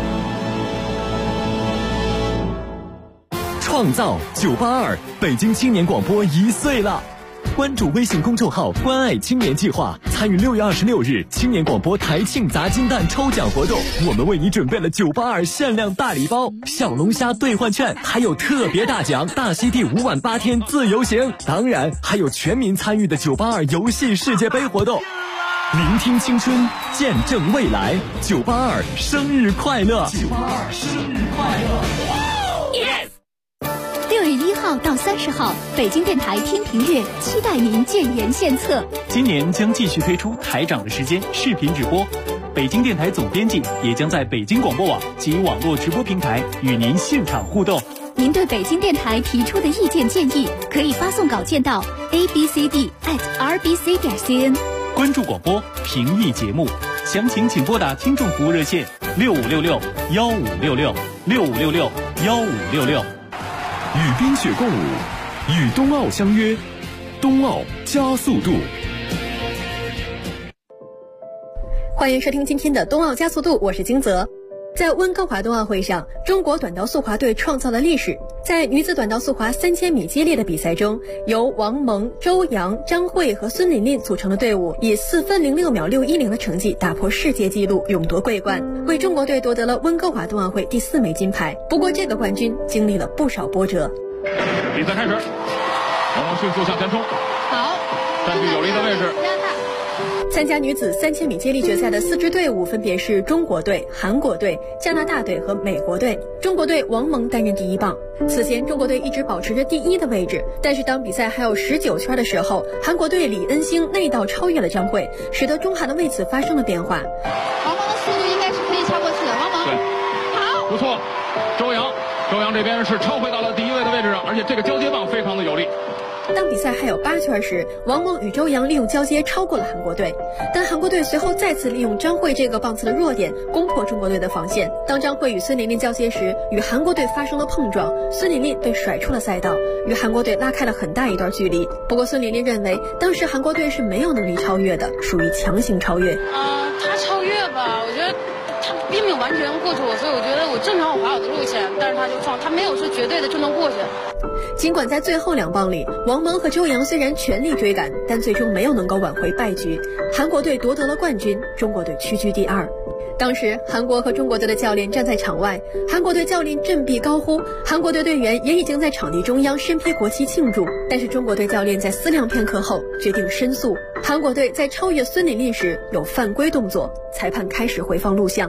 创造982，北京青年广播1岁了。关注微信公众号“关爱青年计划”，参与6月26日青年广播台庆砸金蛋抽奖活动。我们为你准备了982限量大礼包、小龙虾兑换券，还有特别大奖大溪地5晚8天自由行。当然，还有全民参与的982游戏世界杯活动。聆听青春，见证未来，982生日快乐！982生日快乐！ 6月1号到30号，北京电台天平月期待您建言献策。 今年将继续推出台长的时间视频直播，北京电台总编辑也将在北京广播网及网络直播平台与您现场互动。 您对北京电台提出的意见建议，可以发送稿件到 abcd@rbc.cn。 关注广播，评议节目，详情请拨打听众服务热线6566-1566-6566-1566。 与冰雪共舞，与冬奥相约，冬奥加速度。 欢迎收听今天的冬奥加速度，我是金泽。在温哥华冬奥会上，中国短道速滑队创造了历史。在女子短道速滑3000米接力的比赛中，由王蒙、周洋、张慧和孙琳琳组成的队伍，以4分06秒610的成绩打破世界纪录，勇夺桂冠，为中国队夺得了温哥华冬奥会第4枚金牌。不过，这个冠军经历了不少波折。 比赛开始，王蒙迅速向前冲，好，占据有利的位置。 参加女子3000米接力决赛的4支队伍分别是中国队、韩国队、加拿大队和美国队。中国队王蒙担任第1棒。此前中国队一直保持着第1的位置，但是当比赛还有19圈的时候，韩国队李恩星内道超越了张慧，使得中韩的位置发生了变化。 王蒙的速度应该是可以超过去的，王蒙对，好，不错。周洋这边是超回到了第1位的位置上，而且这个交接棒非常的有力。 当比赛还有8圈时，王蒙与周洋利用交接超过了韩国队，但韩国队随后再次利用张慧这个棒次的弱点攻破中国队的防线。当张慧与孙琳琳交接时，与韩国队发生了碰撞，孙琳琳被甩出了赛道，与韩国队拉开了很大一段距离。不过孙琳琳认为，当时韩国队是没有能力超越的，属于强行超越。 他超越吧，我觉得他并没有完全过去我，所以我觉得我正常滑我的路线，但是他就撞，他没有说绝对的就能过去。 尽管在最后2棒里，王蒙和周洋虽然全力追赶，但最终没有能够挽回败局。韩国队夺得了冠军，中国队屈居第2。当时韩国和中国队的教练站在场外，韩国队教练振臂高呼，韩国队队员也已经在场地中央身披国旗庆祝。但是中国队教练在思量片刻后决定申诉。韩国队在超越孙琳琳时有犯规动作，裁判开始回放录像。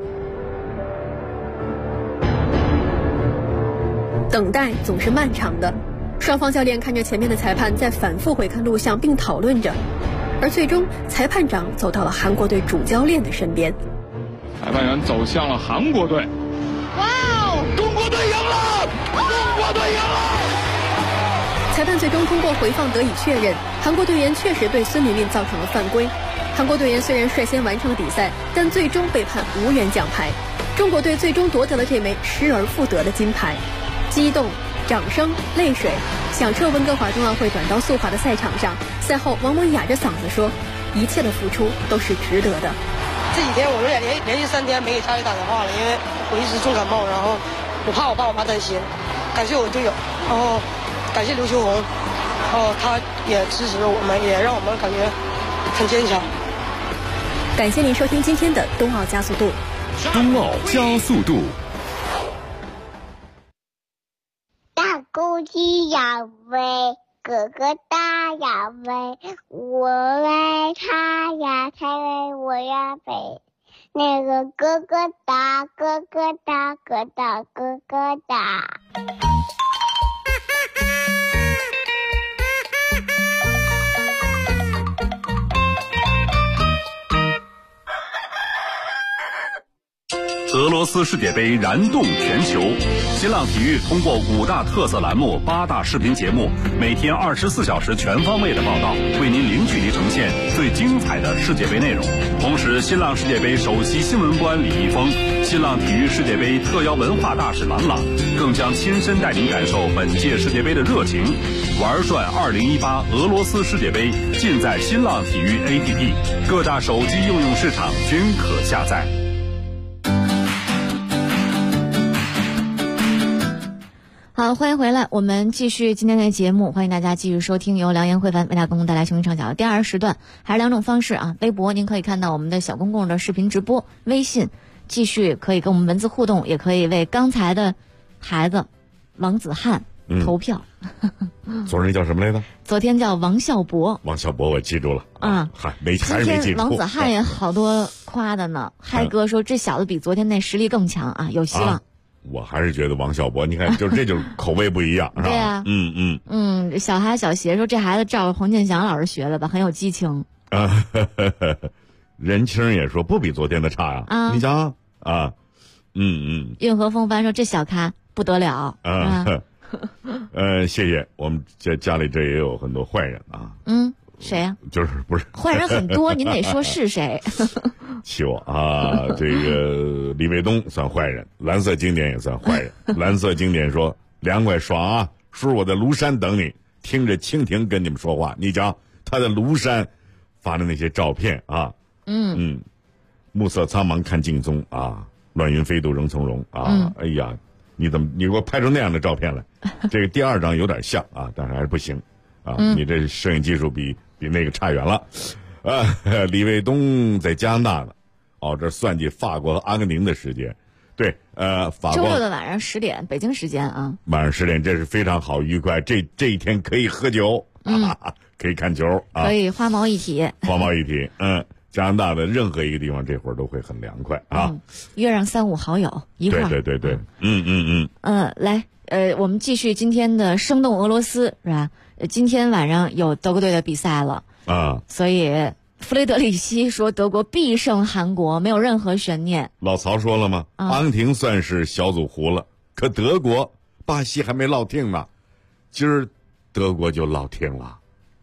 等待总是漫长的，双方教练看着前面的裁判在反复回看录像并讨论着，而最终裁判长走到了韩国队主教练的身边。 裁判员走向了韩国队。 哇哦， 中国队赢了！中国队赢了！ 裁判最终通过回放得以确认，韩国队员确实对孙琳琳造成了犯规。韩国队员虽然率先完成了比赛，但最终被判无缘奖牌。中国队最终夺得了这枚失而复得的金牌。激动、掌声、泪水，响彻温哥华冬奥会短道速滑的赛场上。赛后，王蒙哑着嗓子说：“一切的付出都是值得的。” 这几天我连续3天没给家里打电话了，因为我一直重感冒，然后我怕我爸我妈担心。感谢我队友，然后感谢刘秋红，然后他也支持我们，也让我们感觉很坚强。 感谢您收听今天的冬奥加速度。 冬奥加速度。 大公鸡要飞，哥哥大要飞，我为他呀才为我呀飞。那个哥哥大，哥哥大，哥大，哥哥大。 俄罗罗斯世界杯燃动全球。新浪体育通过5大特色栏目、8大视频节目，每天24小时全方位的报道，为您零距离呈现最精彩的世界杯内容。同时，新浪世界杯首席新闻官李易峰、新浪体育世界杯特邀文化大使郎朗更将亲身带您感受本届世界杯的热情。玩转2018俄罗斯世界杯，尽在新浪体育 APP， 各大手机应用市场均可下载。 好，欢迎回来，我们继续今天的节目，欢迎大家继续收听由梁岩慧凡为大家共同带来新闻畅想的第2时段，还是2种方式啊，微博您可以看到我们的小公共的视频直播，微信继续可以跟我们文字互动，也可以为刚才的孩子王子翰投票。 昨天叫什么来着？ 昨天叫王孝博。 王孝博我记住了啊， 还是没记住。 王子翰也好多夸的呢，嗨哥说这小子比昨天那实力更强啊，有希望。 我还是觉得王孝博，你看，这就是口味不一样，是吧？ 对呀，小孩小鞋说这孩子照着黄健翔老师学的吧，很有激情。 任清也说不比昨天的差呀。你讲啊， 运河风帆说这小咖不得了。 谢谢。我们家里这也有很多坏人啊。 谁呀？ 就是不是坏人很多，您得说是谁。 气我啊！这个李卫东算坏人，蓝色经典也算坏人。蓝色经典说凉快爽啊，叔我在庐山等你，听着蜻蜓跟你们说话。你讲他在庐山发的那些照片啊，暮色苍茫看劲松啊，乱云飞渡仍从容啊。哎呀，你给我拍出那样的照片来？这个第2张有点像啊，但是还是不行啊。你这摄影技术比那个差远了。李卫东在加拿大呢，这算计法国和阿根廷的时间，对，法国周6的晚上10点，北京时间啊， 晚上10点，这是非常好，愉快。这一天可以喝酒，可以看球啊， 可以花毛一体， 加拿大的任何一个地方这会儿都会很凉快啊。 约上3、5好友一块儿， 对， 来，我们继续今天的生动俄罗斯，是吧？今天晚上有德国队的比赛了。所以弗雷德里希说德国必胜韩国，没有任何悬念。 老曹说了吗？阿根廷算是小组糊了，可德国、巴西还没落听呢，今儿德国就落听了。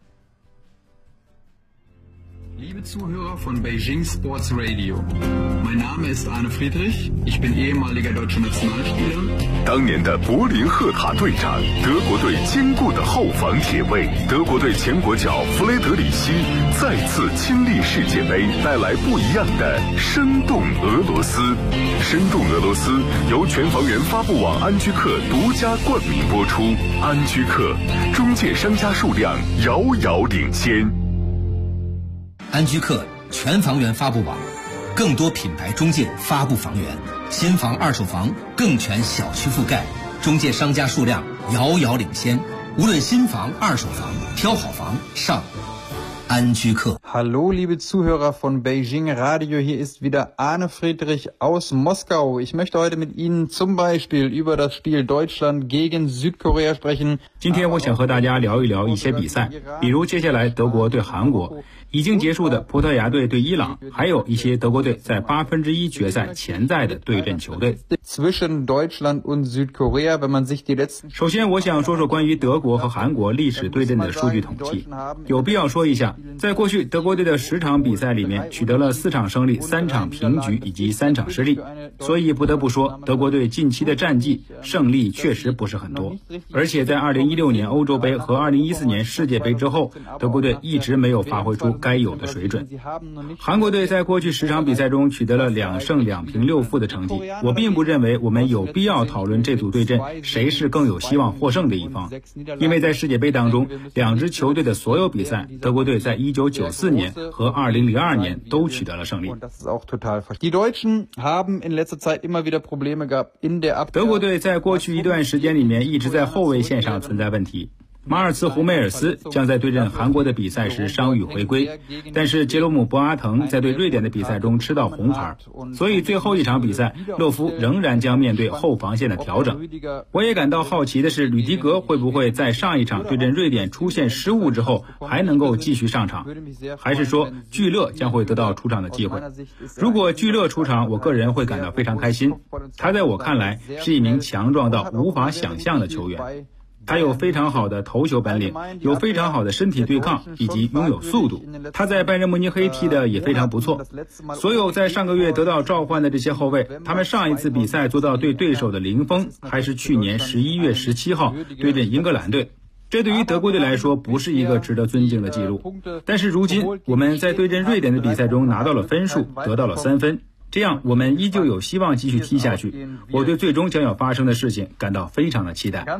Liebe Zuhörer von Beijing Sports Radio, mein Name ist Arne Friedrich, ich bin ehemaliger deutscher Nationalspieler. 当年的柏林赫塔队长，德国队坚固的后防铁卫，德国队前国脚弗雷德里希再次亲历世界杯，带来不一样的生动俄罗斯。生动俄罗斯由全房源发布网安居客独家冠名播出。安居客中介商家数量遥遥领先。 安居客全房源发布网，更多品牌中介发布房源，新房二手房更全小区覆盖，中介商家数量遥遥领先。无论新房二手房，挑好房上安居客。 Hallo liebe Zuhörer von Beijing Radio, hier ist wieder Arne Friedrich aus Moskau. Ich möchte heute mit Ihnen zum Beispiel über das Spiel Deutschland gegen Südkorea sprechen. 今天我想和大家聊一聊一些比赛，比如接下来德国对韩国，已经结束的葡萄牙队对伊朗，还有一些德国队在1/8决赛潜在的对阵球队。 Zwischen Deutschland und Südkorea, wenn man sich die letzten 首先我想说说关于德国和韩国历史对阵的数据统计，有必要说一下，在过去德国队的10场比赛里面取得了4场胜利、3场平局以及3场失利，所以不得不说德国队近期的战绩胜利确实不是很多，而且在2016年欧洲杯和2014年世界杯之后，德国队一直没有发挥出该有的水准。韩国队在过去10场比赛中取得了2胜2平6负的成绩，我并不认为我们有必要讨论这组对阵谁是更有希望获胜的一方，因为在世界杯当中2支球队的所有比赛，德国队在1994年和2002年都取得了胜利。德国队在过去一段时间里面一直在后卫线上存在问题， 马尔茨胡梅尔斯将在对阵韩国的比赛时伤愈回归，但是杰罗姆博阿滕在对瑞典的比赛中吃到红牌，所以最后一场比赛勒夫仍然将面对后防线的调整。我也感到好奇的是，吕迪格会不会在上一场对阵瑞典出现失误之后还能够继续上场，还是说聚勒将会得到出场的机会？如果聚勒出场，我个人会感到非常开心，他在我看来是一名强壮到无法想象的球员。他有非常好的头球本领，有非常好的身体对抗，以及拥有速度。他在拜仁慕尼黑踢的也非常不错。所有在上个月得到召唤的这些后卫，他们上一次比赛做到对对手的零封，还是去年11月17号对阵英格兰队。这对于德国队来说不是一个值得尊敬的记录，但是如今我们在对阵瑞典的比赛中拿到了分数，得到了3分。这样我们依旧有希望继续踢下去，我对最终将要发生的事情感到非常的期待。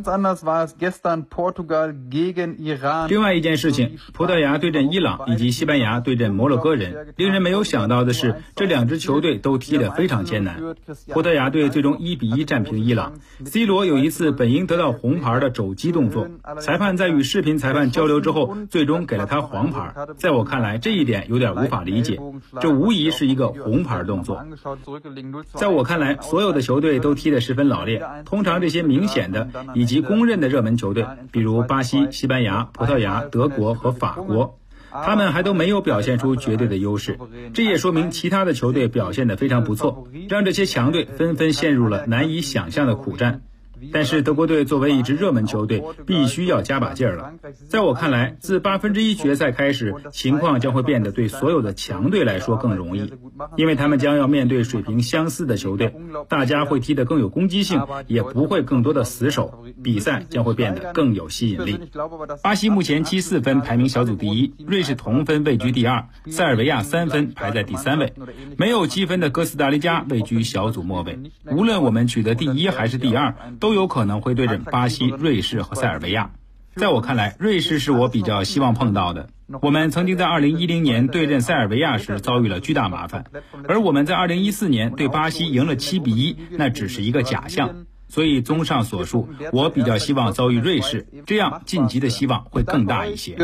另外一件事情，葡萄牙对阵伊朗以及西班牙对阵摩洛哥人，令人没有想到的是，这两支球队都踢得非常艰难。葡萄牙队最终1-1战平伊朗， C 罗有一次本应得到红牌的肘击动作，裁判在与视频裁判交流之后最终给了他黄牌。在我看来这一点有点无法理解，这无疑是一个红牌动作。在我看来，所有的球队都踢得十分老练，通常这些明显的以及公认的热门球队，比如巴西、西班牙、葡萄牙、德国和法国，他们还都没有表现出绝对的优势，这也说明其他的球队表现得非常不错，让这些强队纷纷陷入了难以想象的苦战。但是德国队作为一支热门球队，必须要加把劲儿了。在我看来，自1/8决赛开始，情况将会变得对所有的强队来说更容易，因为他们将要面对水平相似的球队，大家会踢得更有攻击性，也不会更多的死守，比赛将会变得更有吸引力。巴西目前积4分排名小组第一，瑞士同分位居第2，塞尔维亚3分排在第3位，没有积分的哥斯达黎加位居小组末位。无论我们取得第1还是第2，都有可能会对阵巴西、瑞士和塞尔维亚。在我看来，瑞士是我比较希望碰到的。我们曾经在2010年对阵塞尔维亚时遭遇了巨大麻烦，而我们在2014年对巴西赢了7-1，那只是一个假象。所以综上所述，我比较希望遭遇瑞士，这样晋级的希望会更大一些。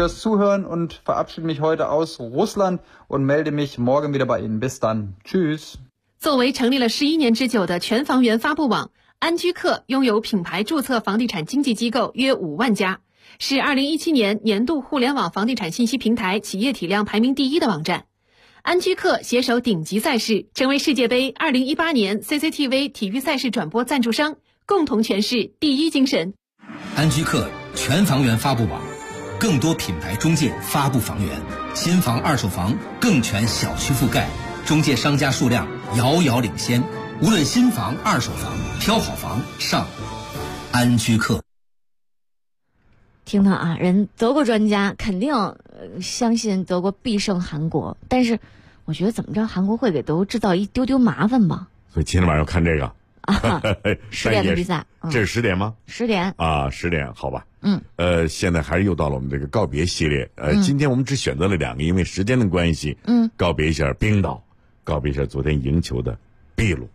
作为成立了11年之久的全房源发布网，安居客拥有品牌注册房地产经纪机构约5万家，是2017年年度互联网房地产信息平台企业体量排名第1的网站。安居客携手顶级赛事，成为世界杯2018年 CCTV 体育赛事转播赞助商，共同诠释第一精神。 安居客全房源发布网，更多品牌中介发布房源，新房二手房更全小区覆盖，中介商家数量遥遥领先。无论新房二手房，挑好房上安居客。 听他啊，人德国专家肯定相信德国必胜韩国，但是我觉得怎么着韩国会给德国制造一丢丢麻烦吧。 所以今天晚上要看这个啊，10点的比赛， 这是10点吗 ？10点啊，10点，好吧。现在还是又到了我们这个告别系列。今天我们只选择了2个，因为时间的关系，告别一下冰岛，告别一下昨天赢球的秘鲁。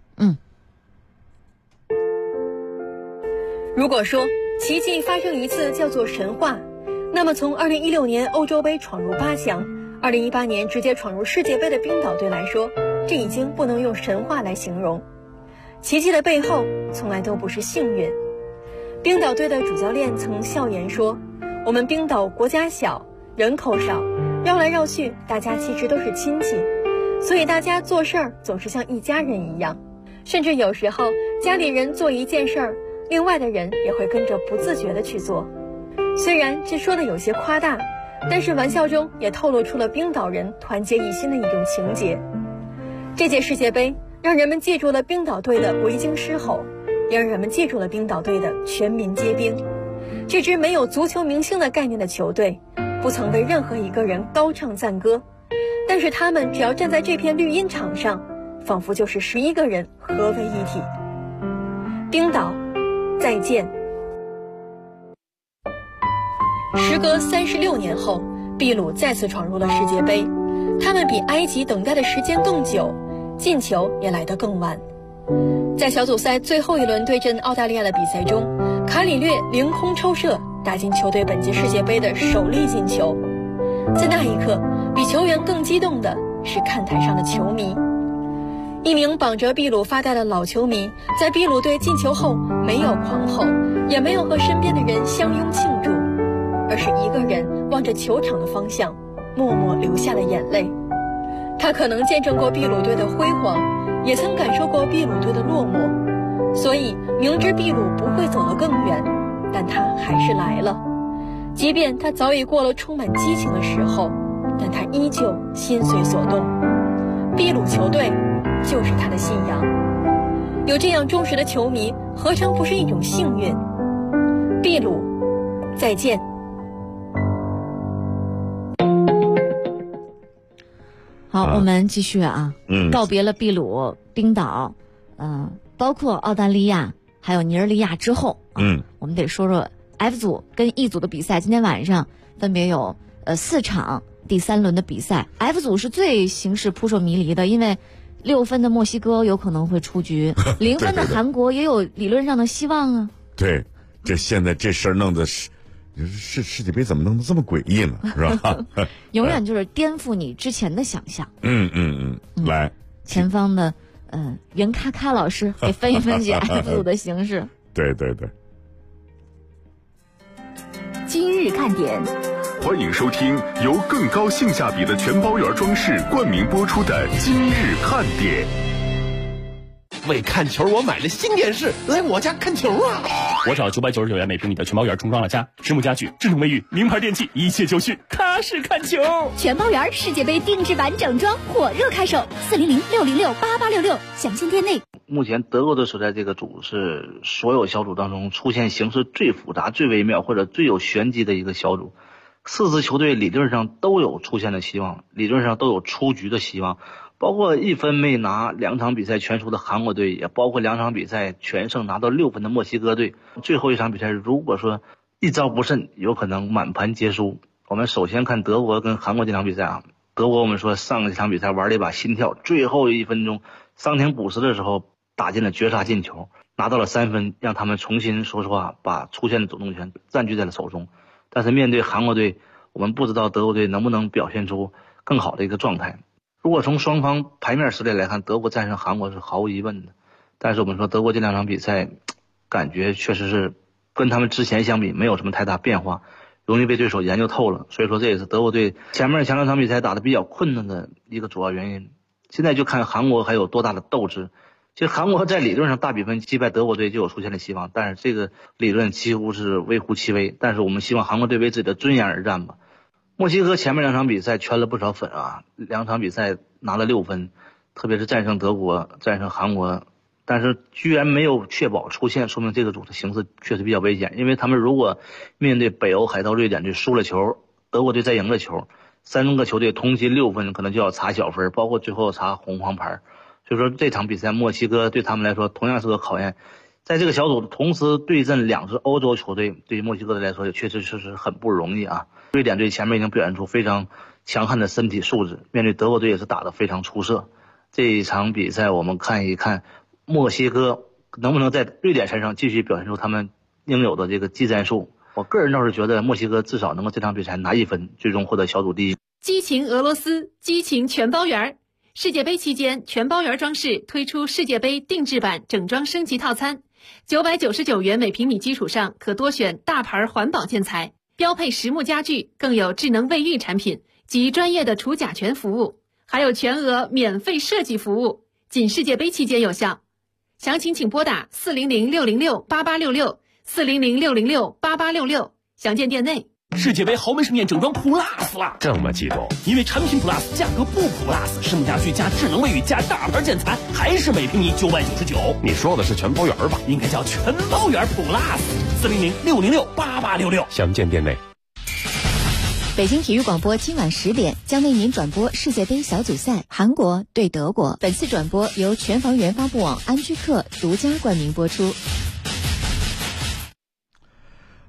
如果说奇迹发生一次叫做神话，那么从2016年欧洲杯闯入8强，2018年直接闯入世界杯的冰岛队来说，这已经不能用神话来形容。奇迹的背后从来都不是幸运。冰岛队的主教练曾笑言说，我们冰岛国家小，人口少，绕来绕去大家其实都是亲戚，所以大家做事儿总是像一家人一样，甚至有时候家里人做一件事儿，另外的人也会跟着不自觉地去做。虽然这说的有些夸大，但是玩笑中也透露出了冰岛人团结一心的一种情结。这届世界杯让人们记住了冰岛队的维京狮吼，也让人们记住了冰岛队的全民皆兵。这支没有足球明星的概念的球队，不曾为任何一个人高唱赞歌，但是他们只要站在这片绿茵场上，仿佛就是11个人合为一体。冰岛再见。时隔36年后，秘鲁再次闯入了世界杯，他们比埃及等待的时间更久，进球也来得更晚。在小组赛最后一轮对阵澳大利亚的比赛中，卡里略凌空抽射， 打进球队本届世界杯的首粒进球。在那一刻，比球员更激动的是看台上的球迷。一名绑着秘鲁发带的老球迷在秘鲁队进球后没有狂吼，也没有和身边的人相拥庆祝，而是一个人望着球场的方向，默默流下了眼泪。他可能见证过秘鲁队的辉煌，也曾感受过秘鲁队的落寞，所以明知秘鲁不会走得更远，但他还是来了。即便他早已过了充满激情的时候，但他依旧心随所动。秘鲁球队就是他的信仰，有这样忠实的球迷，何尝不是一种幸运？秘鲁，再见。 好，我们继续啊。告别了秘鲁、冰岛，包括澳大利亚还有尼日利亚之后，我们得说说 F 组跟 E 组的比赛。今天晚上分别有4场第3轮的比赛。F 组是最形势扑朔迷离的，因为6分的墨西哥有可能会出局，0分的韩国也有理论上的希望啊。 对，这现在这事儿弄的是世界杯怎么弄得这么诡异呢？是吧？ 永远就是颠覆你之前的想象。 来， 前方的袁咔咔老师给分析 F 组的形势。 对。 今日看点。 欢迎收听由更高性价比的全包圆装饰冠名播出的《今日看点》。 为看球，我买了新电视，来我家看球啊！ 我找999元每平米的全包圆重装了家，实木家具、智能卫浴、名牌电器，一切就绪，踏实看球。 全包圆世界杯定制版整装火热开售，400-606-8866，详见店内。 目前德国队所在这个组是所有小组当中出现形势最复杂、最微妙或者最有玄机的一个小组。4支球队理论上都有出现的希望，理论上都有出局的希望，包括1分没拿2场比赛全输的韩国队，也包括2场比赛全胜拿到6分的墨西哥队。最后一场比赛如果说一招不慎，有可能满盘皆输。我们首先看德国跟韩国这场比赛啊，德国我们说上一场比赛玩了一把心跳，最后1分钟伤停补时的时候打进了绝杀进球，拿到了3分，让他们重新说实话把出线的主动权占据在了手中。但是面对韩国队，我们不知道德国队能不能表现出更好的一个状态。如果从双方牌面实力来看，德国战胜韩国是毫无疑问的，但是我们说德国这2场比赛感觉确实是跟他们之前相比没有什么太大变化，容易被对手研究透了，所以说这也是德国队前2场比赛打得比较困难的一个主要原因。现在就看韩国还有多大的斗志。其实韩国在理论上大比分击败德国队就有出现的希望，但是这个理论几乎是微乎其微。但是我们希望韩国队为自己的尊严而战吧。墨西哥前面2场比赛圈了不少粉啊，2场比赛拿了6分，特别是战胜德国、战胜韩国，但是居然没有确保出线，说明这个组的形势确实比较危险。因为他们如果面对北欧海盗瑞典队输了球，德国队再赢了球，3个球队同积6分，可能就要查小分，包括最后查红黄牌。所以说这场比赛墨西哥对他们来说同样是个考验。在这个小组同时对阵2支欧洲球队，对于墨西哥队来说也确实是很不容易啊。瑞典队前面已经表现出非常强悍的身体素质，面对德国队也是打得非常出色。这一场比赛我们看一看墨西哥能不能在瑞典身上继续表现出他们应有的这个技战术。我个人倒是觉得墨西哥至少能够这场比赛拿1分，最终获得小组第1。 激情俄罗斯，激情全包圆。世界杯期间，全包圆装饰推出世界杯定制版整装升级套餐，999元每平米基础上可多选大牌环保建材，标配实木家具，更有智能卫浴产品及专业的除甲醛服务，还有全额免费设计服务，仅世界杯期间有效。详情请拨打400-606-8866，400-606-8866，详见店内。 世界杯豪门盛宴整装 Plus 啦！ 这么激动？ 因为产品 Plus 价格不 Plus， 实木家具加智能卫浴加大牌建材，还是每平米999。 你说的是全包圆吧？ 应该叫全包圆 Plus，400-606-8866， 详见店内。 北京体育广播今晚10点将为您转播世界杯小组赛韩国对德国。本次转播由全房源发布网安居客独家冠名播出。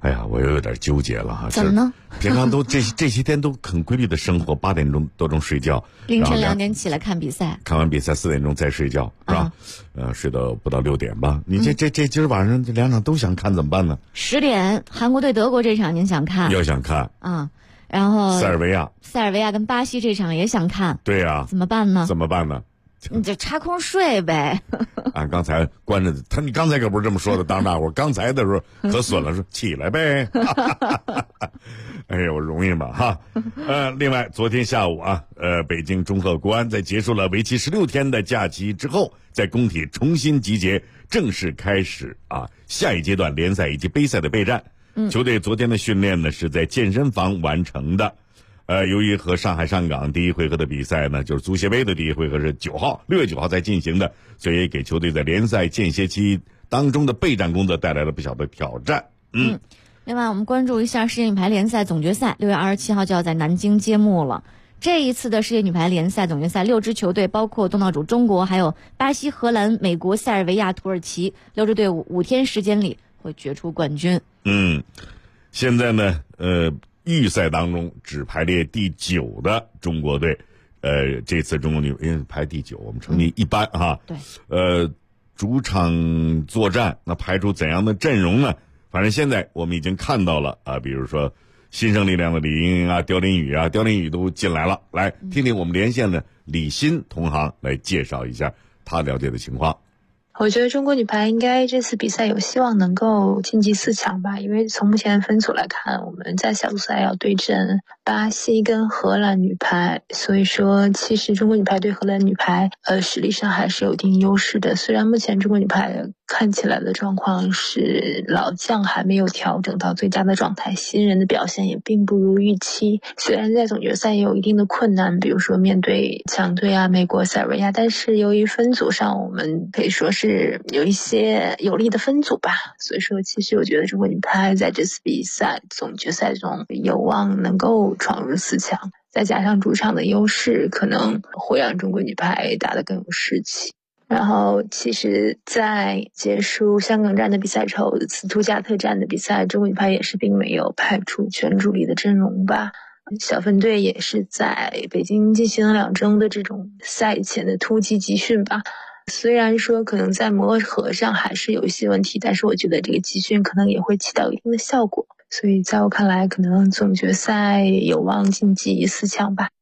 哎呀，我又有点纠结了哈。 怎么呢？ 平常都这些天都很规律的生活，8点多钟睡觉， 凌晨2点起来看比赛， 看完比赛4点钟再睡觉，是吧？睡到不到6点吧。你这今儿晚上这2场都想看怎么办呢 ？10点韩国对德国这场您想看？ 要想看啊，然后塞尔维亚跟巴西这场也想看。 对呀， 怎么办呢？你就插空睡呗。 刚才关着你刚才可不是这么说的，当大伙刚才的时候可损了，说起来呗。哎呦，容易吗？哈。另外，昨天下午北京中赫国安在结束了为期16天的假期之后，在工体重新集结，正式开始下一阶段联赛以及杯赛的备战。球队昨天的训练呢是在健身房完成的。由于和上海上港第一回合的比赛呢，就是足协杯的第一回合是6月9号才进行的，所以给球队在联赛间歇期当中的备战工作带来了不小的挑战。 另外我们关注一下世界女排联赛总决赛，6月27号就要在南京揭幕了。这一次的世界女排联赛总决赛，6支球队包括东道主中国，还有巴西、荷兰、美国、塞尔维亚、土耳其，6支队伍5天时间里会决出冠军。 现在呢预赛当中只排列第9的中国队，这次中国女排第9，我们成绩一般哈。 对。 主场作战那排出怎样的阵容呢？反正现在我们已经看到了比如说新生力量的李盈莹刁林宇都进来了。来听听我们连线的李欣同行来介绍一下他了解的情况。 我觉得中国女排应该这次比赛有希望能够晋级4强吧，因为从目前分组来看，我们在小组赛要对阵巴西跟荷兰女排，所以说其实中国女排对荷兰女排实力上还是有一定优势的。虽然目前中国女排看起来的状况是老将还没有调整到最佳的状态，新人的表现也并不如预期，虽然在总决赛也有一定的困难，比如说面对强队美国、塞尔维亚，但是由于分组上我们可以说是有一些有利的分组吧，所以说其实我觉得中国女排在这次比赛总决赛中有望能够闯入4强，再加上主场的优势，可能会让中国女排打得更有士气。然后其实在结束香港站的比赛之后，斯图加特站的比赛，中国女排也是并没有派出全主力的阵容吧，小分队也是在北京进行了2周的这种赛前的突击集训吧。虽然说可能在磨合上还是有一些问题，但是我觉得这个集训可能也会起到一定的效果，所以在我看来可能总决赛有望晋级4强吧。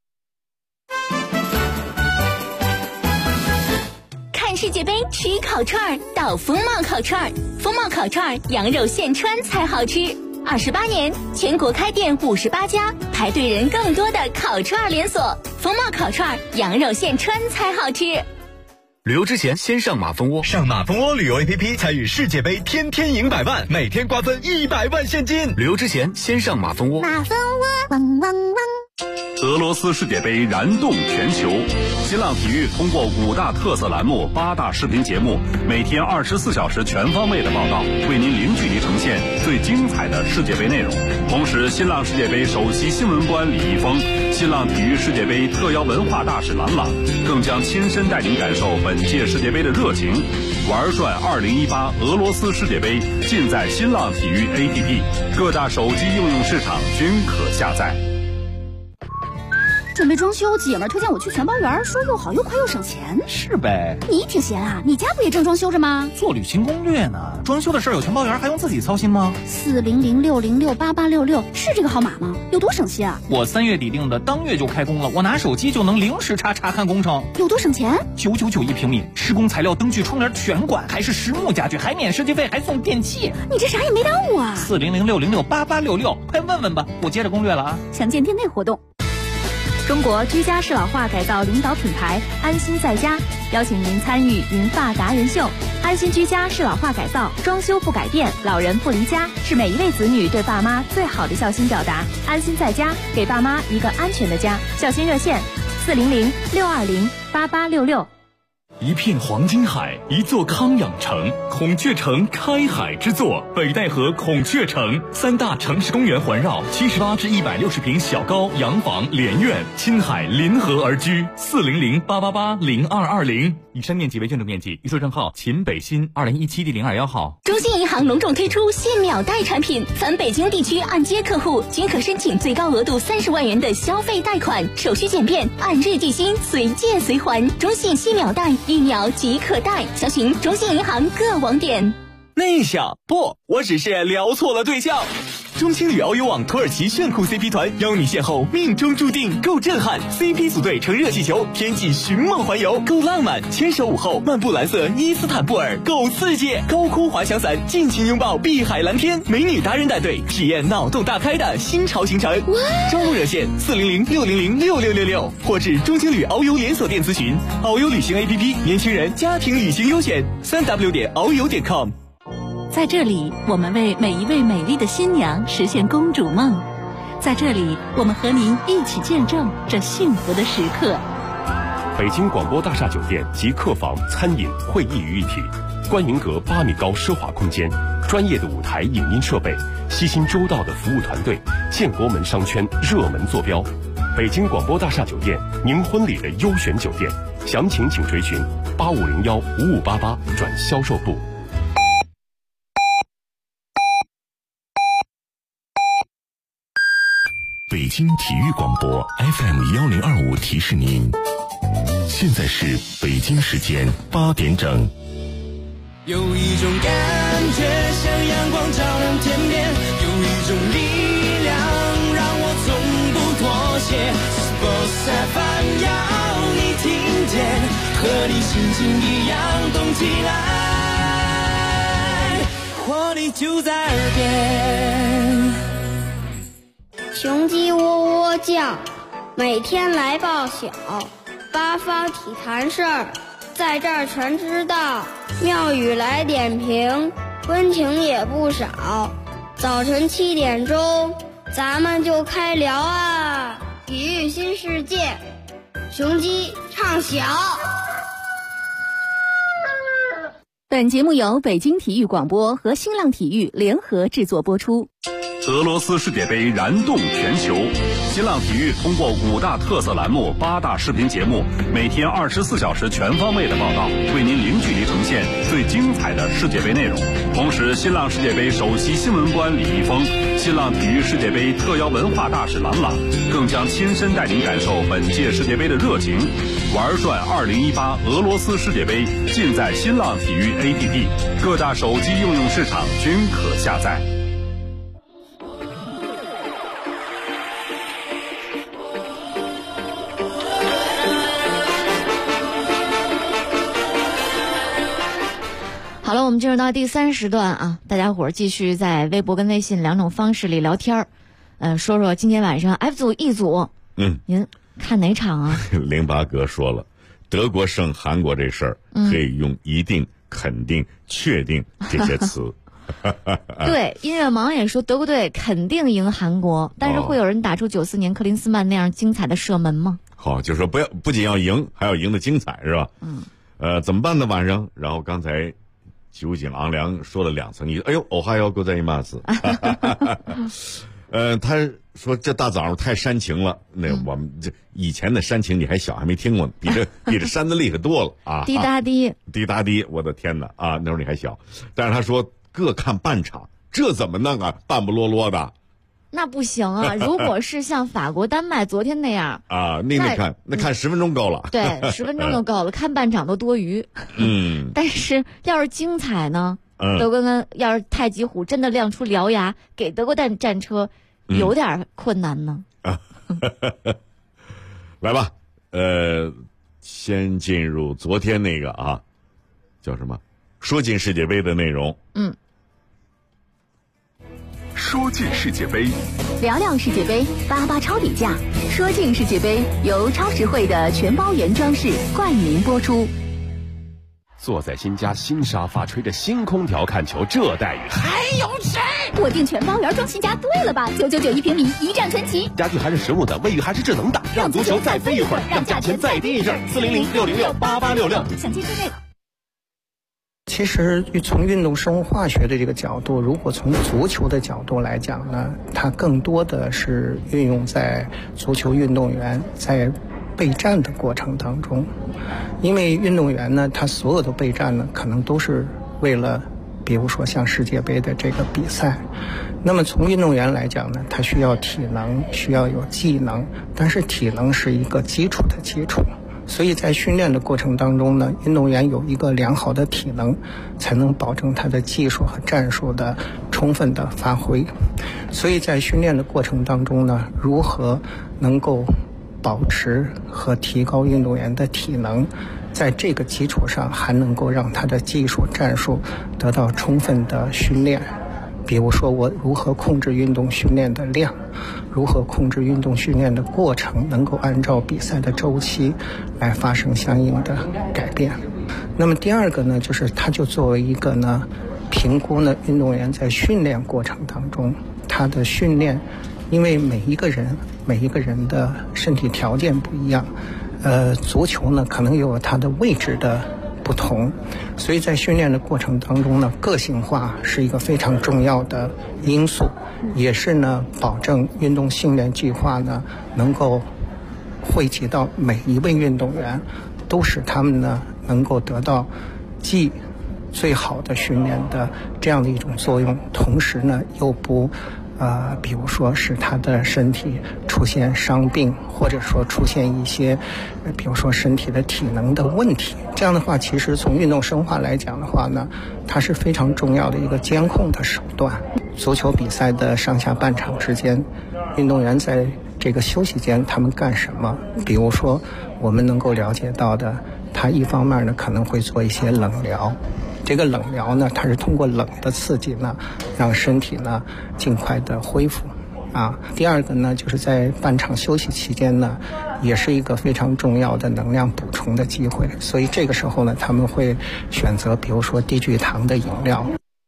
看世界杯吃烤串到风貌烤串，风貌烤串羊肉现穿才好吃。28年，全国开店58家，排队人更多的烤串连锁。风貌烤串羊肉现穿才好吃。 旅游之前先上马蜂窝，上马蜂窝旅游 APP 参与世界杯，天天赢100万，每天瓜分100万现金。旅游之前先上马蜂窝。 马蜂窝，汪汪汪。 俄罗斯世界杯燃动全球，新浪体育通过5大特色栏目、8大视频节目，每天24小时全方位的报道，为您零距离呈现最精彩的世界杯内容。同时，新浪世界杯首席新闻官李易峰、新浪体育世界杯特邀文化大使郎朗，更将亲身带您感受本届世界杯的热情。玩转2018俄罗斯世界杯，尽在新浪体育 APP， 各大手机应用市场均可下载。 准备装修，姐们儿推荐我去全包园，说又好又快又省钱。 是呗， 你挺闲啊，你家不也正装修着吗？ 做旅行攻略呢，装修的事儿有全包园还用自己操心吗 ？400606866是这个号码吗？有多省心啊？ 我3月底订的，当月就开工了，我拿手机就能0时查看工程。 有多省钱 ？999一平米，施工材料、灯具、窗帘全管，还是实木家具，还免设计费，还送电器。 你这啥也没耽误啊 ！400606866，快问问吧，我接着攻略了啊！ 详见店内活动。中国居家适老化改造领导品牌安心在家，邀请您参与银发达人秀。安心居家适老化改造，装修不改变，老人不离家，是每一位子女对爸妈最好的孝心表达。安心在家，给爸妈一个安全的家。孝心热线：40062088866。 一片黄金海，一座康养城，孔雀城开海之作，北戴河孔雀城，3大城市公园环绕，78至160平小高洋房连院，亲海临河而居，400-888-0220。以上面积为建筑面积，预售证号秦北新2017第021号。 中信银行隆重推出现秒贷产品，凡北京地区按揭客户均可申请最高额度30万元的消费贷款，手续简便，按日计薪，随借随还。中信现秒贷，1秒即可贷，详询中信银行各网点。 内向不，我只是聊错了对象。中青旅遨游网土耳其炫酷 CP 团邀你邂逅命中注定，够震撼 CP 组队乘热气球，天际寻梦环游，够浪漫牵手午后漫步蓝色伊斯坦布尔，够刺激高空滑翔伞，尽情拥抱碧海蓝天，美女达人带队体验脑洞大开的新潮行程。招募热线400-600-6666，或至中青旅遨游连锁店咨询。遨游旅行 APP， 年轻人家庭旅行优选，3w.遨游.com。 在这里，我们为每一位美丽的新娘实现公主梦。在这里，我们和您一起见证这幸福的时刻。 北京广播大厦酒店集客房、餐饮、会议于一体，观云阁8米高奢华空间，专业的舞台影音设备，悉心周到的服务团队，建国门商圈热门坐标。北京广播大厦酒店，您婚礼的优选酒店，详情请垂询8501-5588转销售部。 北京体育广播 FM1025 提示您，现在是北京时间8点整。 有一种感觉像阳光照亮天边，有一种力量让我从不妥协。Sports FM 要你听见，和你心情一样动起来，活力就在耳边。 雄鸡喔喔叫，每天来报晓，八方体坛事儿，在这儿全知道。妙语来点评，温情也不少。早晨7点钟，咱们就开聊啊！体育新世界，雄鸡唱晓。 本节目由北京体育广播和新浪体育联合制作播出。 俄罗斯世界杯燃动全球，新浪体育通过5大特色栏目、8大视频节目，每天24小时全方位的报道，为您零距离呈现最精彩的世界杯内容。同时，新浪世界杯首席新闻官李易峰、新浪体育世界杯特邀文化大使郎朗，更将亲身带您感受本届世界杯的热情。玩转2018俄罗斯世界杯，尽在新浪体育 APP， 各大手机应用市场均可下载。 好了，我们进入到第3时段啊，大家伙儿继续在微博跟微信2种方式里聊天说说今天晚上 F 组 E 组，您看哪场啊 ？08哥说了，德国胜韩国这事儿可以用一定、肯定、确定这些词。 对，音乐盲也说德国队肯定赢韩国，但是会有人打出94年克林斯曼那样精彩的射门吗？ 好，就说不仅要赢，还要赢得精彩，是吧？怎么办呢？晚上，然后刚才酒井昂良说了2层意思，哎呦，我还要go在一码子。他说这大早上太煽情了，那我们这以前的煽情你还小，还没听过呢，比这煽的厉害多了啊！ 滴答滴， 滴答滴，我的天哪啊！那时候你还小，但是他说各看半场，这怎么弄啊？半不落落的。 那不行啊！如果是像法国、丹麦昨天那样啊，那看10分钟够了。 对，10分钟就够了，看半场都多余。但是要是精彩呢？德国跟要是太极虎真的亮出獠牙，给德国战车有点困难呢。 来吧，先进入昨天那个啊，叫什么？说进世界杯的内容。 说进世界杯， 聊聊世界杯，88超底价。说进世界杯由超实惠的全包原装饰冠名播出。 坐在新家新沙发，吹着新空调看球，这待遇还有谁？ 我订全包园装新家对了吧？999一平米，一站全齐。 家具还是实木的，卫浴还是智能的， 让足球再飞一会儿，让价钱再低一阵。400-606-8866，详见店内。 其实从运动生物化学的这个角度，如果从足球的角度来讲呢，它更多的是运用在足球运动员在备战的过程当中。因为运动员呢，他所有的备战呢，可能都是为了比如说像世界杯的这个比赛。那么从运动员来讲呢，他需要体能，需要有技能，但是体能是一个基础的基础。所以在训练的过程当中呢，运动员有一个良好的体能，才能保证他的技术和战术的充分的发挥。所以在训练的过程当中呢，如何能够保持和提高运动员的体能，在这个基础上还能够让他的技术战术得到充分的训练。比如说我如何控制运动训练的量，如何控制运动训练的过程，能够按照比赛的周期来发生相应的改变。那么第二个呢，就是它就作为一个呢评估呢运动员在训练过程当中他的训练，因为每一个人的身体条件不一样，足球呢可能有它的位置的不同，所以在训练的过程当中呢，个性化是一个非常重要的因素，也是呢保证运动训练计划呢能够惠及到每一位运动员，都使他们呢能够得到既最好的训练的这样的一种作用，同时呢又不比如说使他的身体出现伤病，或者说出现一些比如说身体的体能的问题。这样的话，其实从运动生化来讲的话呢，它是非常重要的一个监控的手段。足球比赛的上下半场之间，运动员在这个休息间他们干什么？比如说我们能够了解到的，他一方面呢可能会做一些冷疗，这个冷疗呢，它是通过冷的刺激呢，让身体呢尽快的恢复第二个呢，就是在半场休息期间呢，也是一个非常重要的能量补充的机会，所以这个时候呢，他们会选择比如说低聚糖的饮料。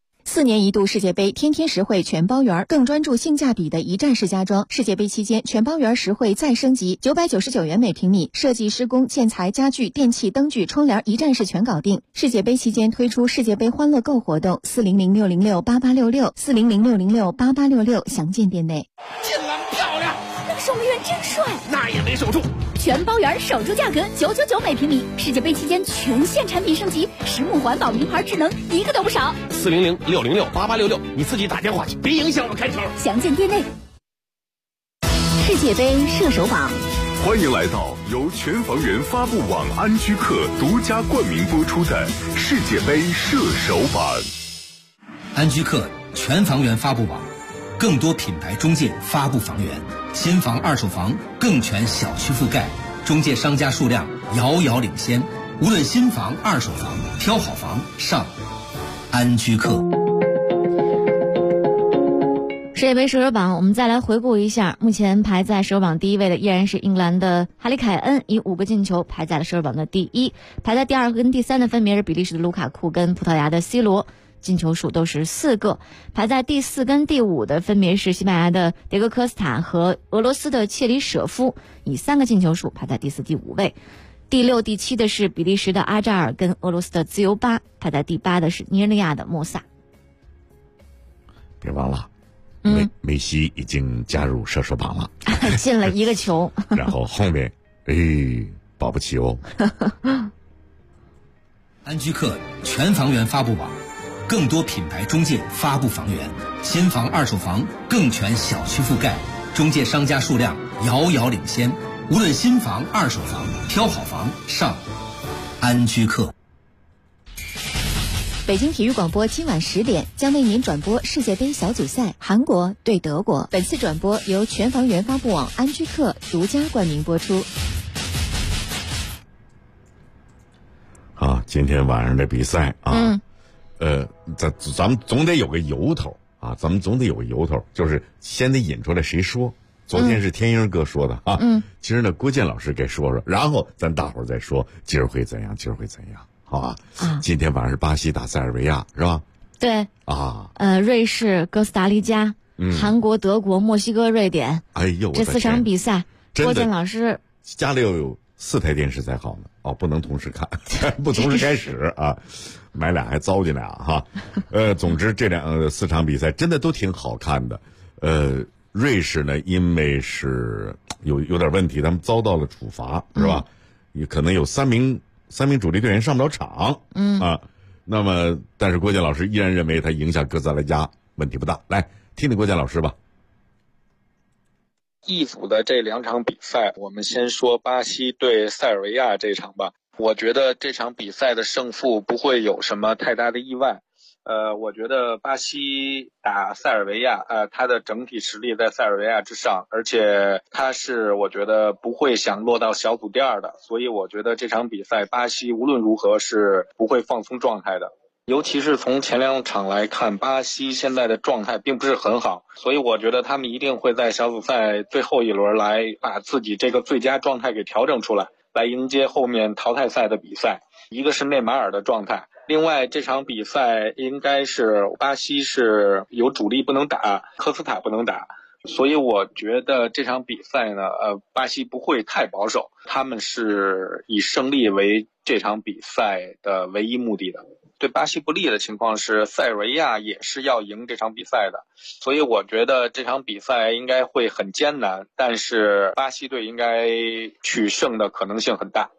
4年一度世界杯天天实惠全包园，更专注性价比的一站式家装。世界杯期间全包园实惠再升级，999元每平米，设计、施工、建材、家具、电器、灯具、窗帘一站式全搞定。世界杯期间推出世界杯欢乐购活动，400-606-8866 400-606-8866，详见店内。 进篮漂亮， 那个守门员真帅， 那也没守住。 全包园守住价格999每平米，世界杯期间全线产品升级，实木环保名牌智能一个都不少。 400-606-8866，你自己打电话去，别影响我开球。 详见店内。世界杯射手榜， 欢迎来到由全房源发布网安居客独家冠名播出的世界杯射手榜。 安居客全房源发布网，更多品牌中介发布房源，新房二手房更全小区覆盖，中介商家数量遥遥领先，无论新房二手房，挑好房上安居客。 世界杯射手榜，我们再来回顾一下，目前排在射手榜第一位的依然是英格兰的哈里凯恩，以5个进球排在了射手榜的第一。排在第2跟第3的分别是比利时的卢卡库跟葡萄牙的 C 罗，进球数都是4个。排在第4跟第5的分别是西班牙的迭戈科斯塔和俄罗斯的切里舍夫，以3个进球数排在第4、第5位。第6、第7的是比利时的阿扎尔跟俄罗斯的自由巴，排在第8的是尼日利亚的莫萨。 别忘了梅西已经加入射手榜了， 进了1个球。 然后后面保不齐哦。 安居客全房源发布网，更多品牌中介发布房源，新房二手房更全小区覆盖，中介商家数量遥遥领先，无论新房二手房，挑好房上安居客。 北京体育广播今晚10点将为您转播世界杯小组赛韩国对德国。本次转播由全房源发布网安居客独家冠名播出。 今天晚上的比赛咱们总得有个由头就是先得引出来谁说。昨天是天鹰哥说的其实呢郭健老师该说说，然后咱大伙儿再说今儿会怎样好吧？今天晚上是巴西打塞尔维亚，是吧？ 对。瑞士、哥斯达黎加、韩国、德国、墨西哥、瑞典。 哎呦， 这4场比赛，郭健老师家里有4台电视才好呢。哦，不能同时看，不同时开始啊，买俩还糟践俩哈。总之这4场比赛真的都挺好看的。瑞士呢，因为是有点问题，他们遭到了处罚，是吧？也可能有3名主力队员上不了场。那么但是郭健老师依然认为他赢下哥斯达黎加问题不大。来听听郭健老师吧。 一组的这2场比赛，我们先说巴西对塞尔维亚这场吧。我觉得这场比赛的胜负不会有什么太大的意外。我觉得巴西打塞尔维亚，他的整体实力在塞尔维亚之上，而且他是我觉得不会想落到小组第2的，所以我觉得这场比赛巴西无论如何是不会放松状态的。尤其是从前2场来看，巴西现在的状态并不是很好，所以我觉得他们一定会在小组赛最后一轮来把自己这个最佳状态给调整出来，来迎接后面淘汰赛的比赛。一个是内马尔的状态，另外这场比赛应该是巴西是有主力不能打，科斯塔不能打，所以我觉得这场比赛呢，巴西不会太保守，他们是以胜利为这场比赛的唯一目的的。对巴西不利的情况是塞尔维亚也是要赢这场比赛的，所以我觉得这场比赛应该会很艰难，但是巴西队应该取胜的可能性很大。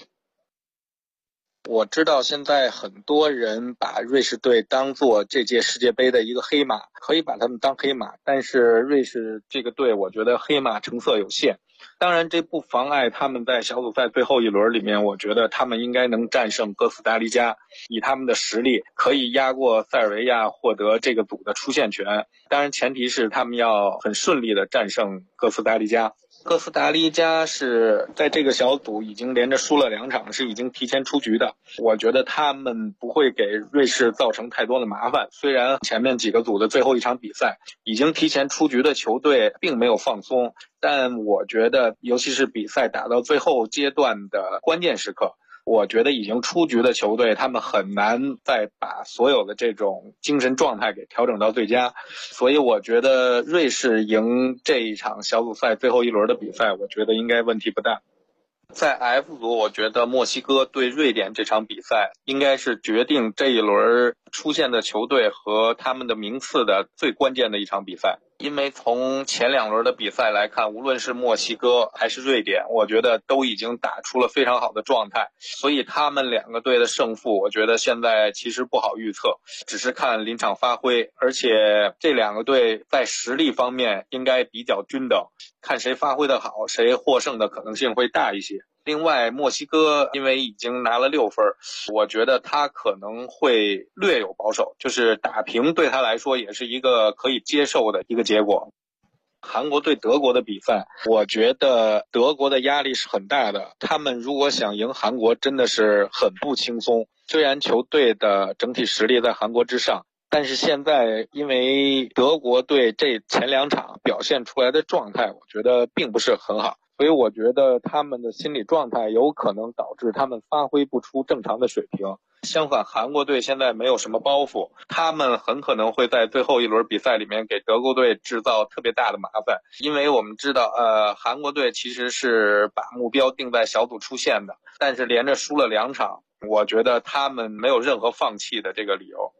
我知道现在很多人把瑞士队当作这届世界杯的一个黑马，可以把他们当黑马，但是瑞士这个队我觉得黑马成色有限。当然这不妨碍他们在小组赛最后一轮里面，我觉得他们应该能战胜哥斯达黎加，以他们的实力可以压过塞尔维亚，获得这个组的出线权。当然前提是他们要很顺利的战胜哥斯达黎加。哥斯达黎加是在这个小组已经连着输了2场，是已经提前出局的。我觉得他们不会给瑞士造成太多的麻烦，虽然前面几个组的最后一场比赛已经提前出局的球队并没有放松，但我觉得尤其是比赛打到最后阶段的关键时刻，我觉得已经出局的球队他们很难再把所有的这种精神状态给调整到最佳，所以我觉得瑞士赢这一场小组赛最后一轮的比赛，我觉得应该问题不大。在 F 组，我觉得墨西哥对瑞典这场比赛应该是决定这一轮出现的球队和他们的名次的最关键的一场比赛。因为从前2轮的比赛来看，无论是墨西哥还是瑞典，我觉得都已经打出了非常好的状态，所以他们2个队的胜负我觉得现在其实不好预测，只是看临场发挥，而且这2个队在实力方面应该比较均等，看谁发挥的好，谁获胜的可能性会大一些。另外墨西哥因为已经拿了6分，我觉得他可能会略有保守，就是打平对他来说也是一个可以接受的一个结果。韩国对德国的比赛，我觉得德国的压力是很大的，他们如果想赢韩国真的是很不轻松。虽然球队的整体实力在韩国之上，但是现在因为德国队这前2场表现出来的状态我觉得并不是很好，所以我觉得他们的心理状态有可能导致他们发挥不出正常的水平。相反，韩国队现在没有什么包袱，他们很可能会在最后一轮比赛里面给德国队制造特别大的麻烦。因为我们知道韩国队其实是把目标定在小组出线的，但是连着输了2场，我觉得他们没有任何放弃的这个理由。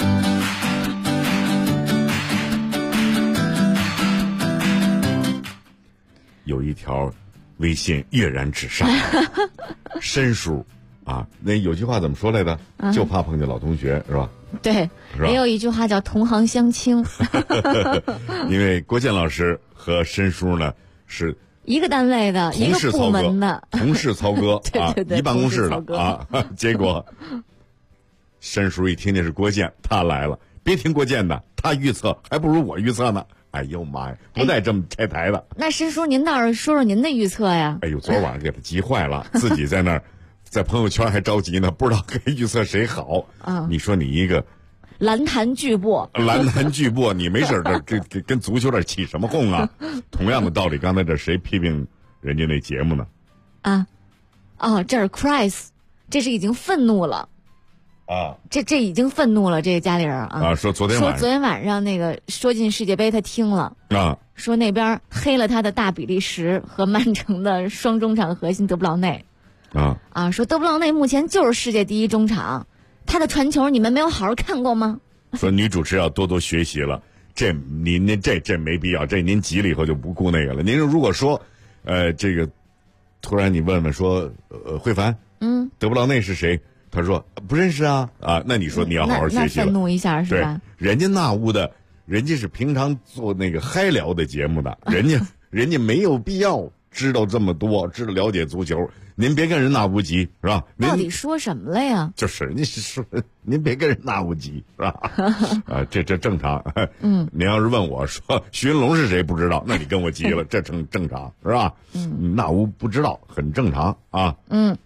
有一条微信跃然纸上，申叔啊，那有句话怎么说来着？就怕碰见老同学，是吧？ 对，也有一句话叫同行相轻。 因为郭健老师和申叔呢是一个单位的，一个部门的， 同事操戈啊， 对对对， 一办公室的啊。结果申叔一听见是郭健，他来了，别听郭健的，他预测还不如我预测呢。哎呦妈呀，不带这么拆台的。 那申叔，您倒是说说您的预测呀？ 哎呦，昨晚给他急坏了，自己在那儿在朋友圈还着急呢，不知道该预测谁好。你说你一个篮坛巨擘， 你没事这跟足球这起什么哄啊？同样的道理，刚才这谁批评人家那节目呢？ 这是 Chris， 这是已经愤怒了。这已经愤怒了，这个家里人啊， 说昨天晚上那个说进世界杯他听了说那边黑了他的大比利时和曼城的双中场核心德布劳内说德布劳内目前就是世界第一中场，他的传球你们没有好好看过吗？ 说女主持要多多学习了，您这没必要，这您急了以后就不顾那个了。您如果说这个突然你问说慧凡德布劳内是谁？他说不认识啊，那你说你要好好学习了， 那愤怒一下是吧？ 对，人家那屋的，人家是平常做那个嗨聊的节目的，人家没有必要知道这么多，知道了解足球。您别跟人那屋急，是吧？ 到底说什么了呀？ 就是人家说，您别跟人那屋急，是吧？这正常。您要是问我说徐云龙是谁不知道，那你跟我急了，这正常，是吧？那屋不知道很正常啊。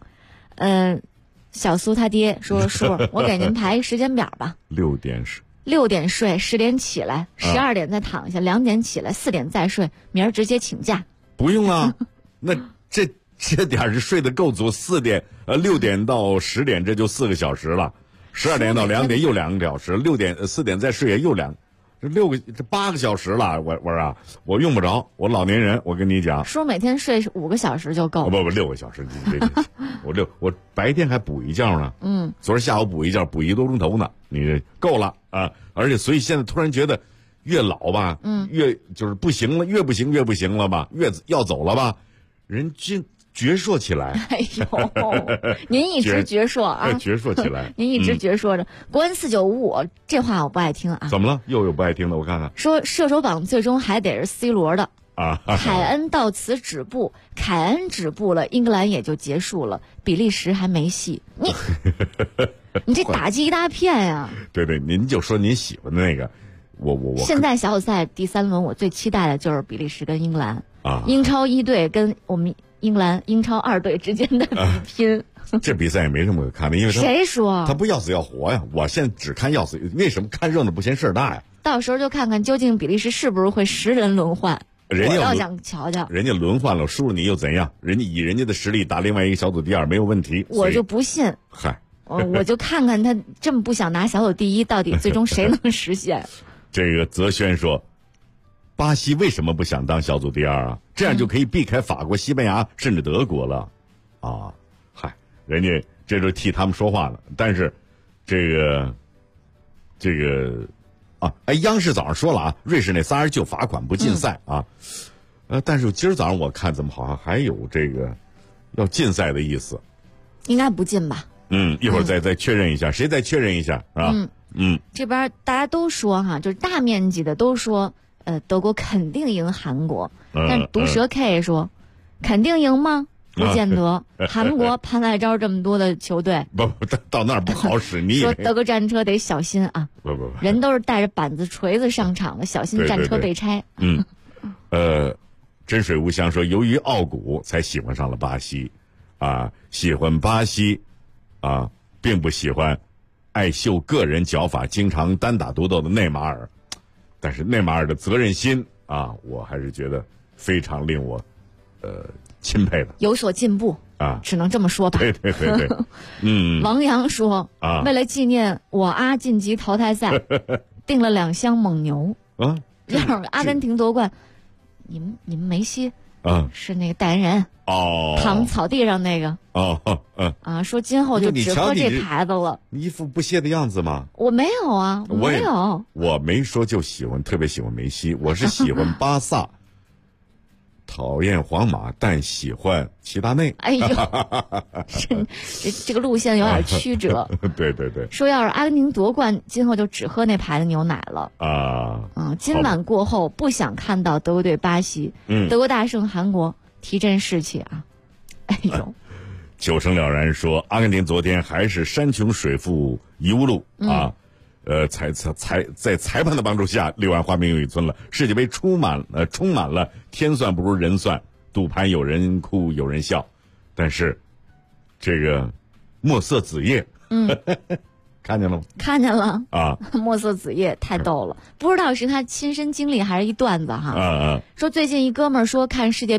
小苏他爹说叔，我给您排时间表吧。 6点睡，10点起来，12点再躺下，2点起来，4点再睡，明儿直接请假。 不用啊，那这点是睡得够足，6点到10点这就4个小时了，12点到2点又2个小时，4点再睡也又这8个小时了，我用不着，我老年人，我跟你讲， 说每天睡5个小时就够了。 不6个小时，我白天还补一觉呢，昨儿下午补一觉，补1个多钟头呢，你这够了啊！而且所以现在突然觉得越老吧，越就是不行了，越不行了吧，越要走了吧，人矍铄起来。 哎呦，您一直矍铄啊！ 矍铄起来， 您一直矍铄着。国安4955，这话我不爱听啊。 怎么了？又有不爱听的？我看看。 说射手榜最终还得是 C 罗的啊。 凯恩到此止步，凯恩止步了，英格兰也就结束了，比利时还没戏。你这打击一大片呀！ 对，您就说您喜欢的那个，我。 现在小组赛第3轮，我最期待的就是比利时跟英格兰啊， 英超1队跟我们英格兰英超2队之间的比拼。 这比赛也没什么可看的，因为谁说他不要死要活呀？我现在只看要死，为什么看热闹不嫌事儿大呀？ 到时候就看看究竟比利时是不是会10人轮换。我倒想瞧瞧， 人家轮换了，输了你又怎样？人家以人家的实力打另外一个小组第2没有问题。 我就不信。 嗨， 我就看看他这么不想拿小组第1，到底最终谁能实现？ 这个泽轩说，巴西为什么不想当小组第2啊？这样就可以避开法国、西班牙甚至德国了，啊，嗨，人家这就替他们说话了。但是，这个啊，央视早上说了啊，瑞士那仨人就罚款不禁赛啊，但是今儿早上我看怎么好像还有这个要禁赛的意思， 应该不禁吧？ 一会儿再确认一下，谁再确认一下啊？ 这边大家都说哈，就是大面积的都说，德国肯定赢韩国，但毒舌 K 说，肯定赢吗？不见得。韩国潘外招这么多的球队， 不到那儿不好使。你说德国战车得小心啊！ 不， 人都是带着板子锤子上场的，小心战车被拆。 真水无香说，由于傲骨才喜欢上了巴西，啊，喜欢巴西，啊，并不喜欢爱秀个人脚法、经常单打独斗的内马尔。但是内马尔的责任心啊，我还是觉得非常令我钦佩的， 有所进步啊， 只能这么说吧。 对， 王阳说啊，为了纪念我阿晋级淘汰赛，订了2箱蒙牛啊， 让阿根廷夺冠。你们梅西啊是那个代言人哦， 躺草地上那个说今后就只喝这牌子了。 你一副不屑的样子吗？ 我没有啊，没有， 我没说就特别喜欢梅西，我是喜欢巴萨。讨厌皇马，但喜欢齐达内。 哎呦，这个路线有点曲折。 对， 说要是阿根廷夺冠，今后就只喝那牌子牛奶了啊。 今晚过后不想看到德国对巴西，德国大胜韩国，提振士气啊！哎呦， 九成了然说，阿根廷昨天还是山穷水复疑无路啊。在裁判的帮助下，柳暗花明又一村了。世界杯充满了天算不如人算，赌盘有人哭有人笑，但是这个墨色子夜，看见了吗？ 看见了啊！ 墨色子夜太逗了，不知道是他亲身经历还是一段子哈。说最近一哥们儿说看世界杯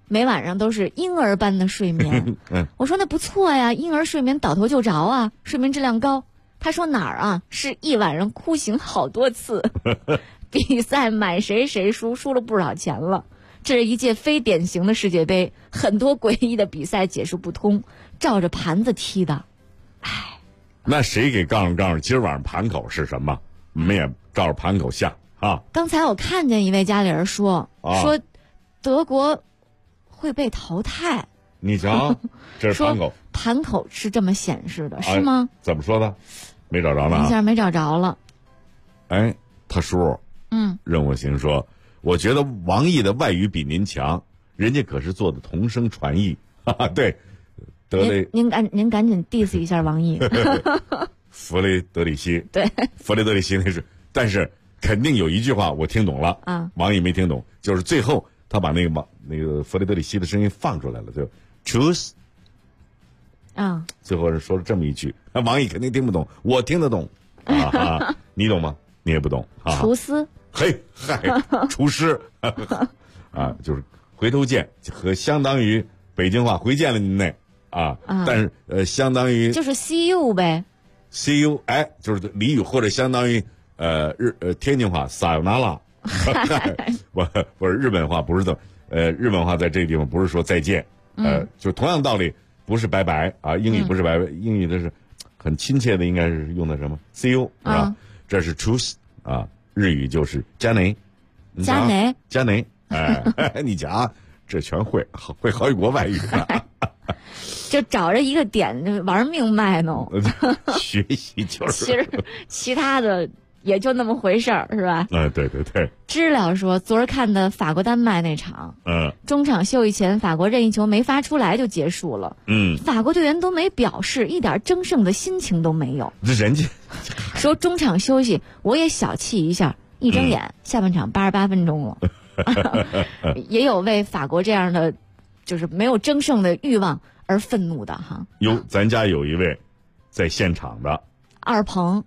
每晚上都是婴儿般的睡眠。我说那不错呀，婴儿睡眠倒头就着啊，睡眠质量高。他说哪儿啊？是一晚上哭醒好多次。比赛买谁谁输，输了不少钱了。这是一届非典型的世界杯，很多诡异的比赛解释不通，照着盘子踢的。 那谁给告诉今儿晚上盘口是什么？我们也照着盘口下啊。 刚才我看见一位家里人说德国会被淘汰。 你瞧，这是盘口。 盘口是这么显示的，是吗？ 怎么说的？没找着呢。 一下没找着了。 哎，他叔，任我行说，我觉得王毅的外语比您强，人家可是做的同声传译。哈哈，对， 您赶紧 diss 一下王毅。 弗雷德里希， 对， 弗雷德里希那是，但是肯定有一句话我听懂了啊，王毅没听懂，就是最后他把那个弗雷德里希的声音放出来了，就 choose。 啊！ 最后是说了这么一句，王毅肯定听不懂，我听得懂啊！你懂吗？你也不懂啊！ 厨师， 嘿嗨，厨师啊，就是回头见和相当于北京话回见了您那啊，但是相当于就是 see you 呗 ，see you 哎，就是俚语或者相当于天津话撒由那拉，不是日本话不是的，日本话在这个地方不是说再见，就同样道理。不是拜拜啊，英语不是拜拜，英语的是很亲切的，应该是用的什么 see you 是吧？这是 truth 啊，日语就是加内，加内，哎，你讲这全会好几国外语呢， 就找着一个点玩命卖弄， 学习就是， 其实其他的也就那么回事儿，是吧？ 对。 知了说，昨儿看的法国丹麦那场，中场休息前，法国任意球没发出来就结束了，法国队员都没表示，一点争胜的心情都没有。 人家说中场休息，我也小气一下，一睁眼，下半场88分钟了。也有为法国这样的就是没有争胜的欲望而愤怒的哈。 咱家有一位在现场的。 二鹏，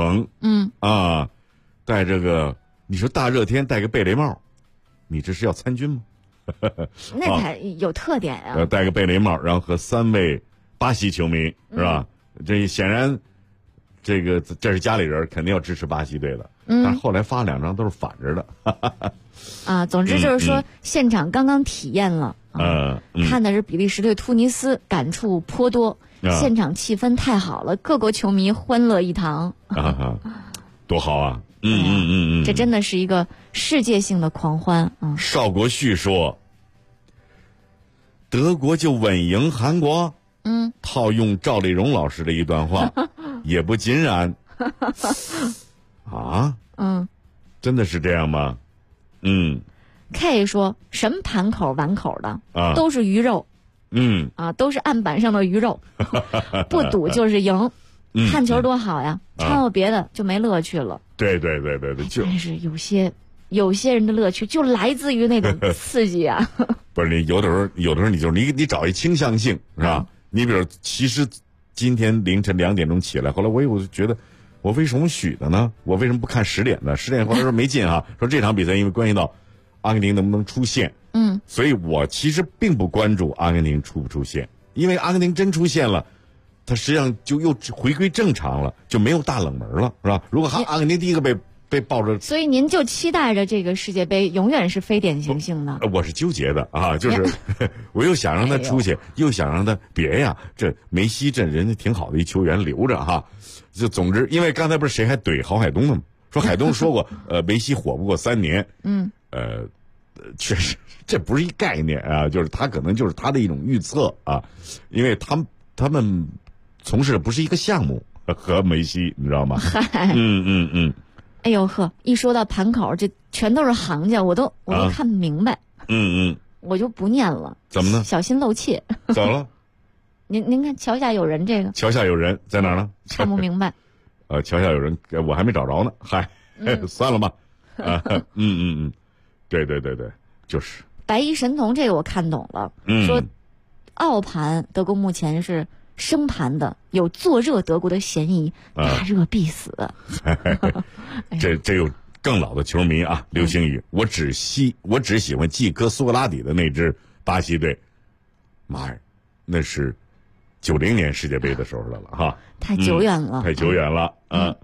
戴这个，你说大热天戴个贝雷帽，你这是要参军吗？ 那才有特点啊！ 戴个贝雷帽，然后和3位巴西球迷是吧？这显然，这是家里人，肯定要支持巴西队的。但是后来发2张都是反着的。 总之就是说，现场刚刚体验了，看的是比利时对突尼斯，感触颇多。现场气氛太好了，各国球迷欢乐一堂， 多好啊！ 这真的是一个世界性的狂欢啊！ 邵国旭说：“德国就稳赢韩国。”套用赵丽蓉老师的一段话，也不尽然。啊？真的是这样吗 ？K 说什么盘口碗口的都是鱼肉。都是案板上的鱼肉，不赌就是赢，看球多好呀！掺和别的就没乐趣了。 对， 但是有些人的乐趣就来自于那种刺激啊。 不是你有的时候你就是你找一倾向性是吧？你比如其实今天凌晨2点钟起来，后来我就觉得我为什么许的呢？我为什么不看10点的？10点后来说没劲啊，说这场比赛因为关系到阿根廷能不能出线。所以我其实并不关注阿根廷出不出现，因为阿根廷真出现了，它实际上就又回归正常了，就没有大冷门了，是吧？如果阿根廷第一个被抱着， 所以您就期待着这个世界杯永远是非典型性的。 我是纠结的啊，就是我又想让他出去，又想让他别呀。这梅西这人家挺好的一球员留着哈，就总之，因为刚才不是谁还怼郝海东呢吗？说海东说过，梅西火不过3年，确实，这不是一概念啊，就是他可能就是他的一种预测啊，因为他们从事的不是一个项目和梅西，你知道吗？ 哎呦呵，一说到盘口，这全都是行家，我都看不明白。我就不念了。 怎么呢？ 小心露怯。 怎么了？ 您看桥下有人这个。 桥下有人在哪儿呢？ 看不明白。 桥下有人，我还没找着呢。嗨，算了吧。对，就是白衣神童这个我看懂了，说澳盘德国目前是生盘的，有坐热德国的嫌疑，大热必死。 这有更老的球迷啊，流星雨，我只喜欢季科苏格拉底的那支巴西队，妈呀，那是90年世界杯的时候的了哈， 太久远了， 太久远了啊。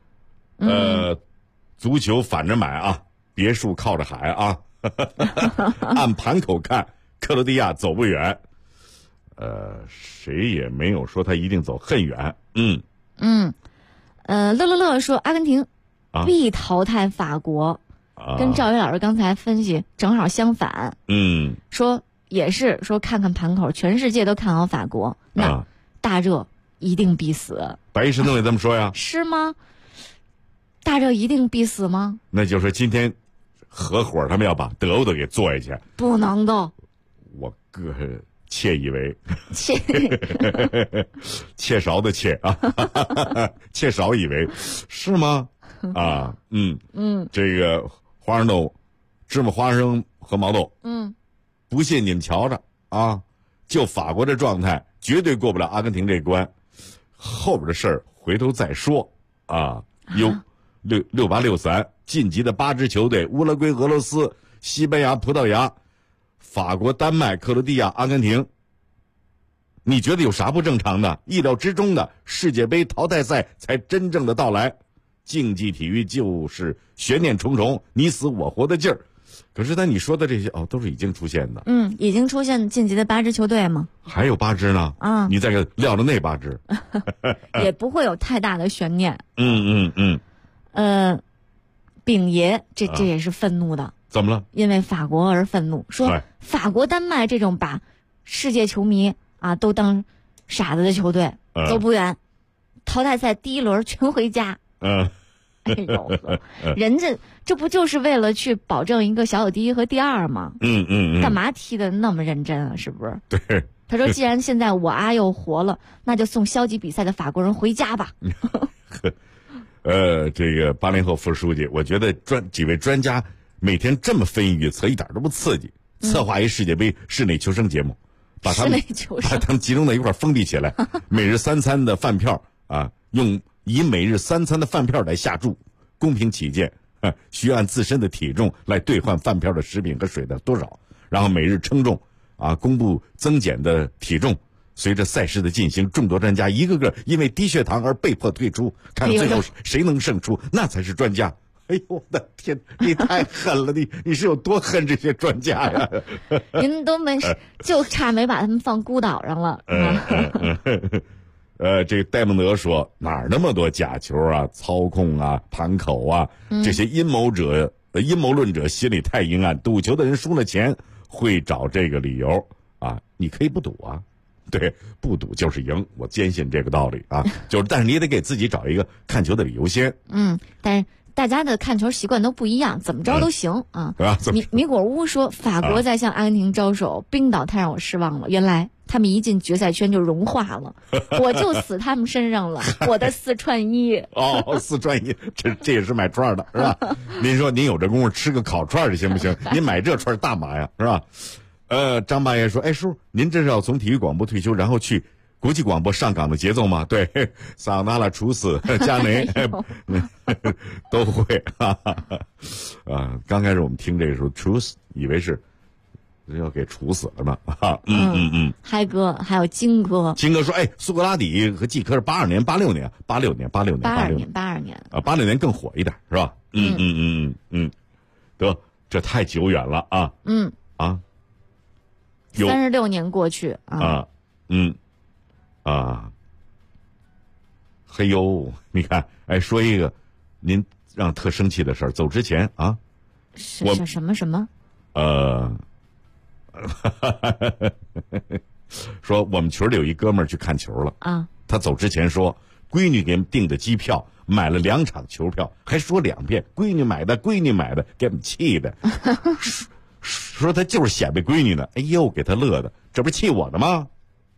足球反着买啊，别墅靠着海啊。按盘口看，克罗地亚走不远。谁也没有说他一定走很远。 乐说阿根廷必淘汰法国，跟赵薇老师刚才分析正好相反。说也是说看看盘口，全世界都看好法国，那大热一定必死。 白医生都得这么说呀？ 是吗？大热一定必死吗？ 那就说今天合伙他们要把德国的给做下去， 不能的。 我哥窃以为窃勺的窃啊，窃勺以为是吗？这个花生豆、芝麻花生和毛豆，不信你们瞧着啊，就法国这状态绝对过不了阿根廷这关，后边的事儿回头再说啊。6863晋级的8支球队：乌拉圭、俄罗斯、西班牙、葡萄牙、法国、丹麦、克罗地亚、阿根廷。你觉得有啥不正常的？意料之中的世界杯淘汰赛才真正的到来。竞技体育就是悬念重重，你死我活的劲儿。可是你说的这些都是已经出现的。 已经出现晋级的8支球队吗？ 还有8支呢。你再给撂着那8支， 也不会有太大的悬念。丙爷这也是愤怒的。 怎么了？ 因为法国而愤怒，说法国、丹麦这种把世界球迷都当傻子的球队，走不远，淘汰赛第1轮全回家。哎呦，人家这不就是为了去保证一个小组第1和第2吗？干嘛踢得那么认真啊？是不是？ 对。 他说，既然现在我又活了，那就送消极比赛的法国人回家吧。 这个80后副书记，我觉得几位专家每天这么分析预测一点都不刺激。策划一世界杯室内求生节目，把他们集中在一块封闭起来，每日3餐的饭票以每日3餐的饭票来下注，公平起见，需按自身的体重来兑换饭票的食品和水的多少，然后每日称重公布增减的体重。随着赛事的进行，众多专家一个个因为低血糖而被迫退出，看最后谁能胜出，那才是专家。哎呦我的天，你太狠了，你是有多恨这些专家呀？ 您都没就差没把他们放孤岛上了。 这个戴蒙德说，哪儿那么多假球操控盘口这些阴谋论者心里太阴暗，赌球的人输了钱会找这个理由你可以不赌对，不赌就是赢，我坚信这个道理但是你也得给自己找一个看球的理由先。 但是大家的看球习惯都不一样，怎么着都行米果屋说，法国在向阿根廷招手，冰岛太让我失望了，原来他们一进决赛圈就融化了，我就死他们身上了，我的四川一。 四川一，这也是买串的是吧？您说您有这功夫吃个烤串行不行？您买这串大麻呀是吧？张八爷说，叔，您这是要从体育广播退休，然后去国际广播上岗的节奏吗？对，桑拿了、处死、加雷都会刚开始我们听这个时候，处死以为是要给处死了呢嗨哥还有金哥说，苏格拉底和季科是82年、86年，86年更火一点是吧？得，这太久远了 36年过去嘿呦，你看，说一个您让特生气的事儿，走之前是什么说我们群里有一哥们儿去看球了他走之前说，闺女给订的机票，买了2场球票，还说2遍闺女买的，给我们气的。说他就是显摆闺女呢，哎呦，给他乐的，这不是气我的吗？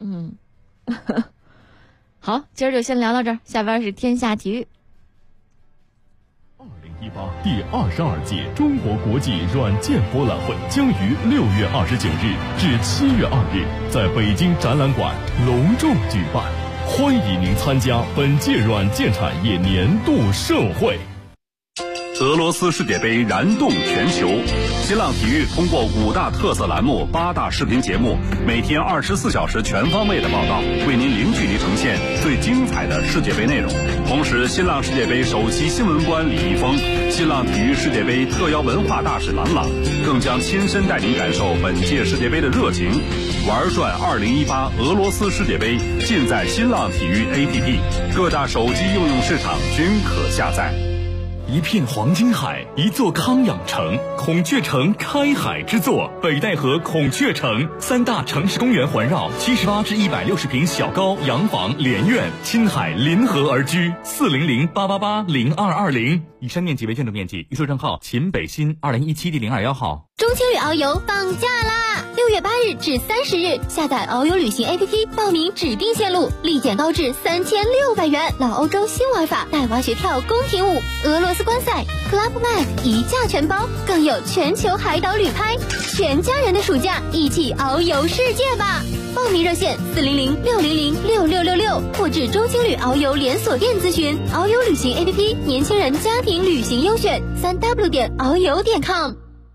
好，今儿就先聊到这儿，下边是天下体育。 2018第22届中国国际软件博览会将于6月29日至7月2日在北京展览馆隆重举办，欢迎您参加本届软件产业年度盛会。 俄罗斯世界杯燃动全球。新浪体育通过5大特色栏目、8大视频节目，每天24小时全方位的报道，为您零距离呈现最精彩的世界杯内容。同时，新浪世界杯首席新闻官李易峰、新浪体育世界杯特邀文化大使郎朗，更将亲身带您感受本届世界杯的热情。玩转2018俄罗斯世界杯，尽在新浪体育 APP， 各大手机应用市场均可下载。 一片黄金海，一座康养城，孔雀城开海之作，北戴河孔雀城，3大城市公园环绕，78至160平小高洋房连院，亲海临河而居，400-888-0220。以上面积为建筑面积，预售账号秦北新2017第02号。 中青旅遨游放假啦！6月8日至30日，下载遨游旅行 APP， 报名指定线路，立减高至3600元。老欧洲新玩法，带滑雪跳、宫廷舞、俄罗斯观赛、Club Med 一价全包，更有全球海岛旅拍，全家人的暑假一起遨游世界吧！报名热线400-600-6666，或至中青旅遨游连锁店咨询。遨游旅行 APP， 年轻人家庭旅行优选，3w.遨游.com。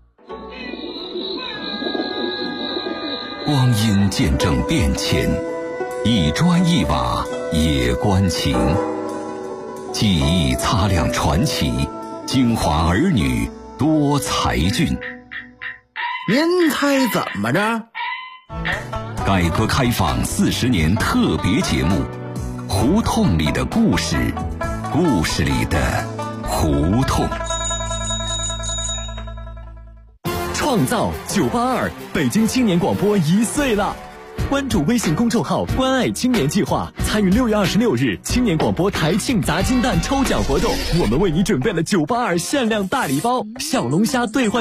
光阴见证变迁，一砖一瓦也关情。记忆擦亮传奇，精华儿女多才俊。 您猜怎么着？ 改革开放40年特别节目，胡同里的故事，故事里的胡同。 创造982，北京青年广播1岁了。关注微信公众号关爱青年计划，参与6月26日青年广播台庆砸金蛋抽奖活动，我们为你准备了982限量大礼包，小龙虾兑换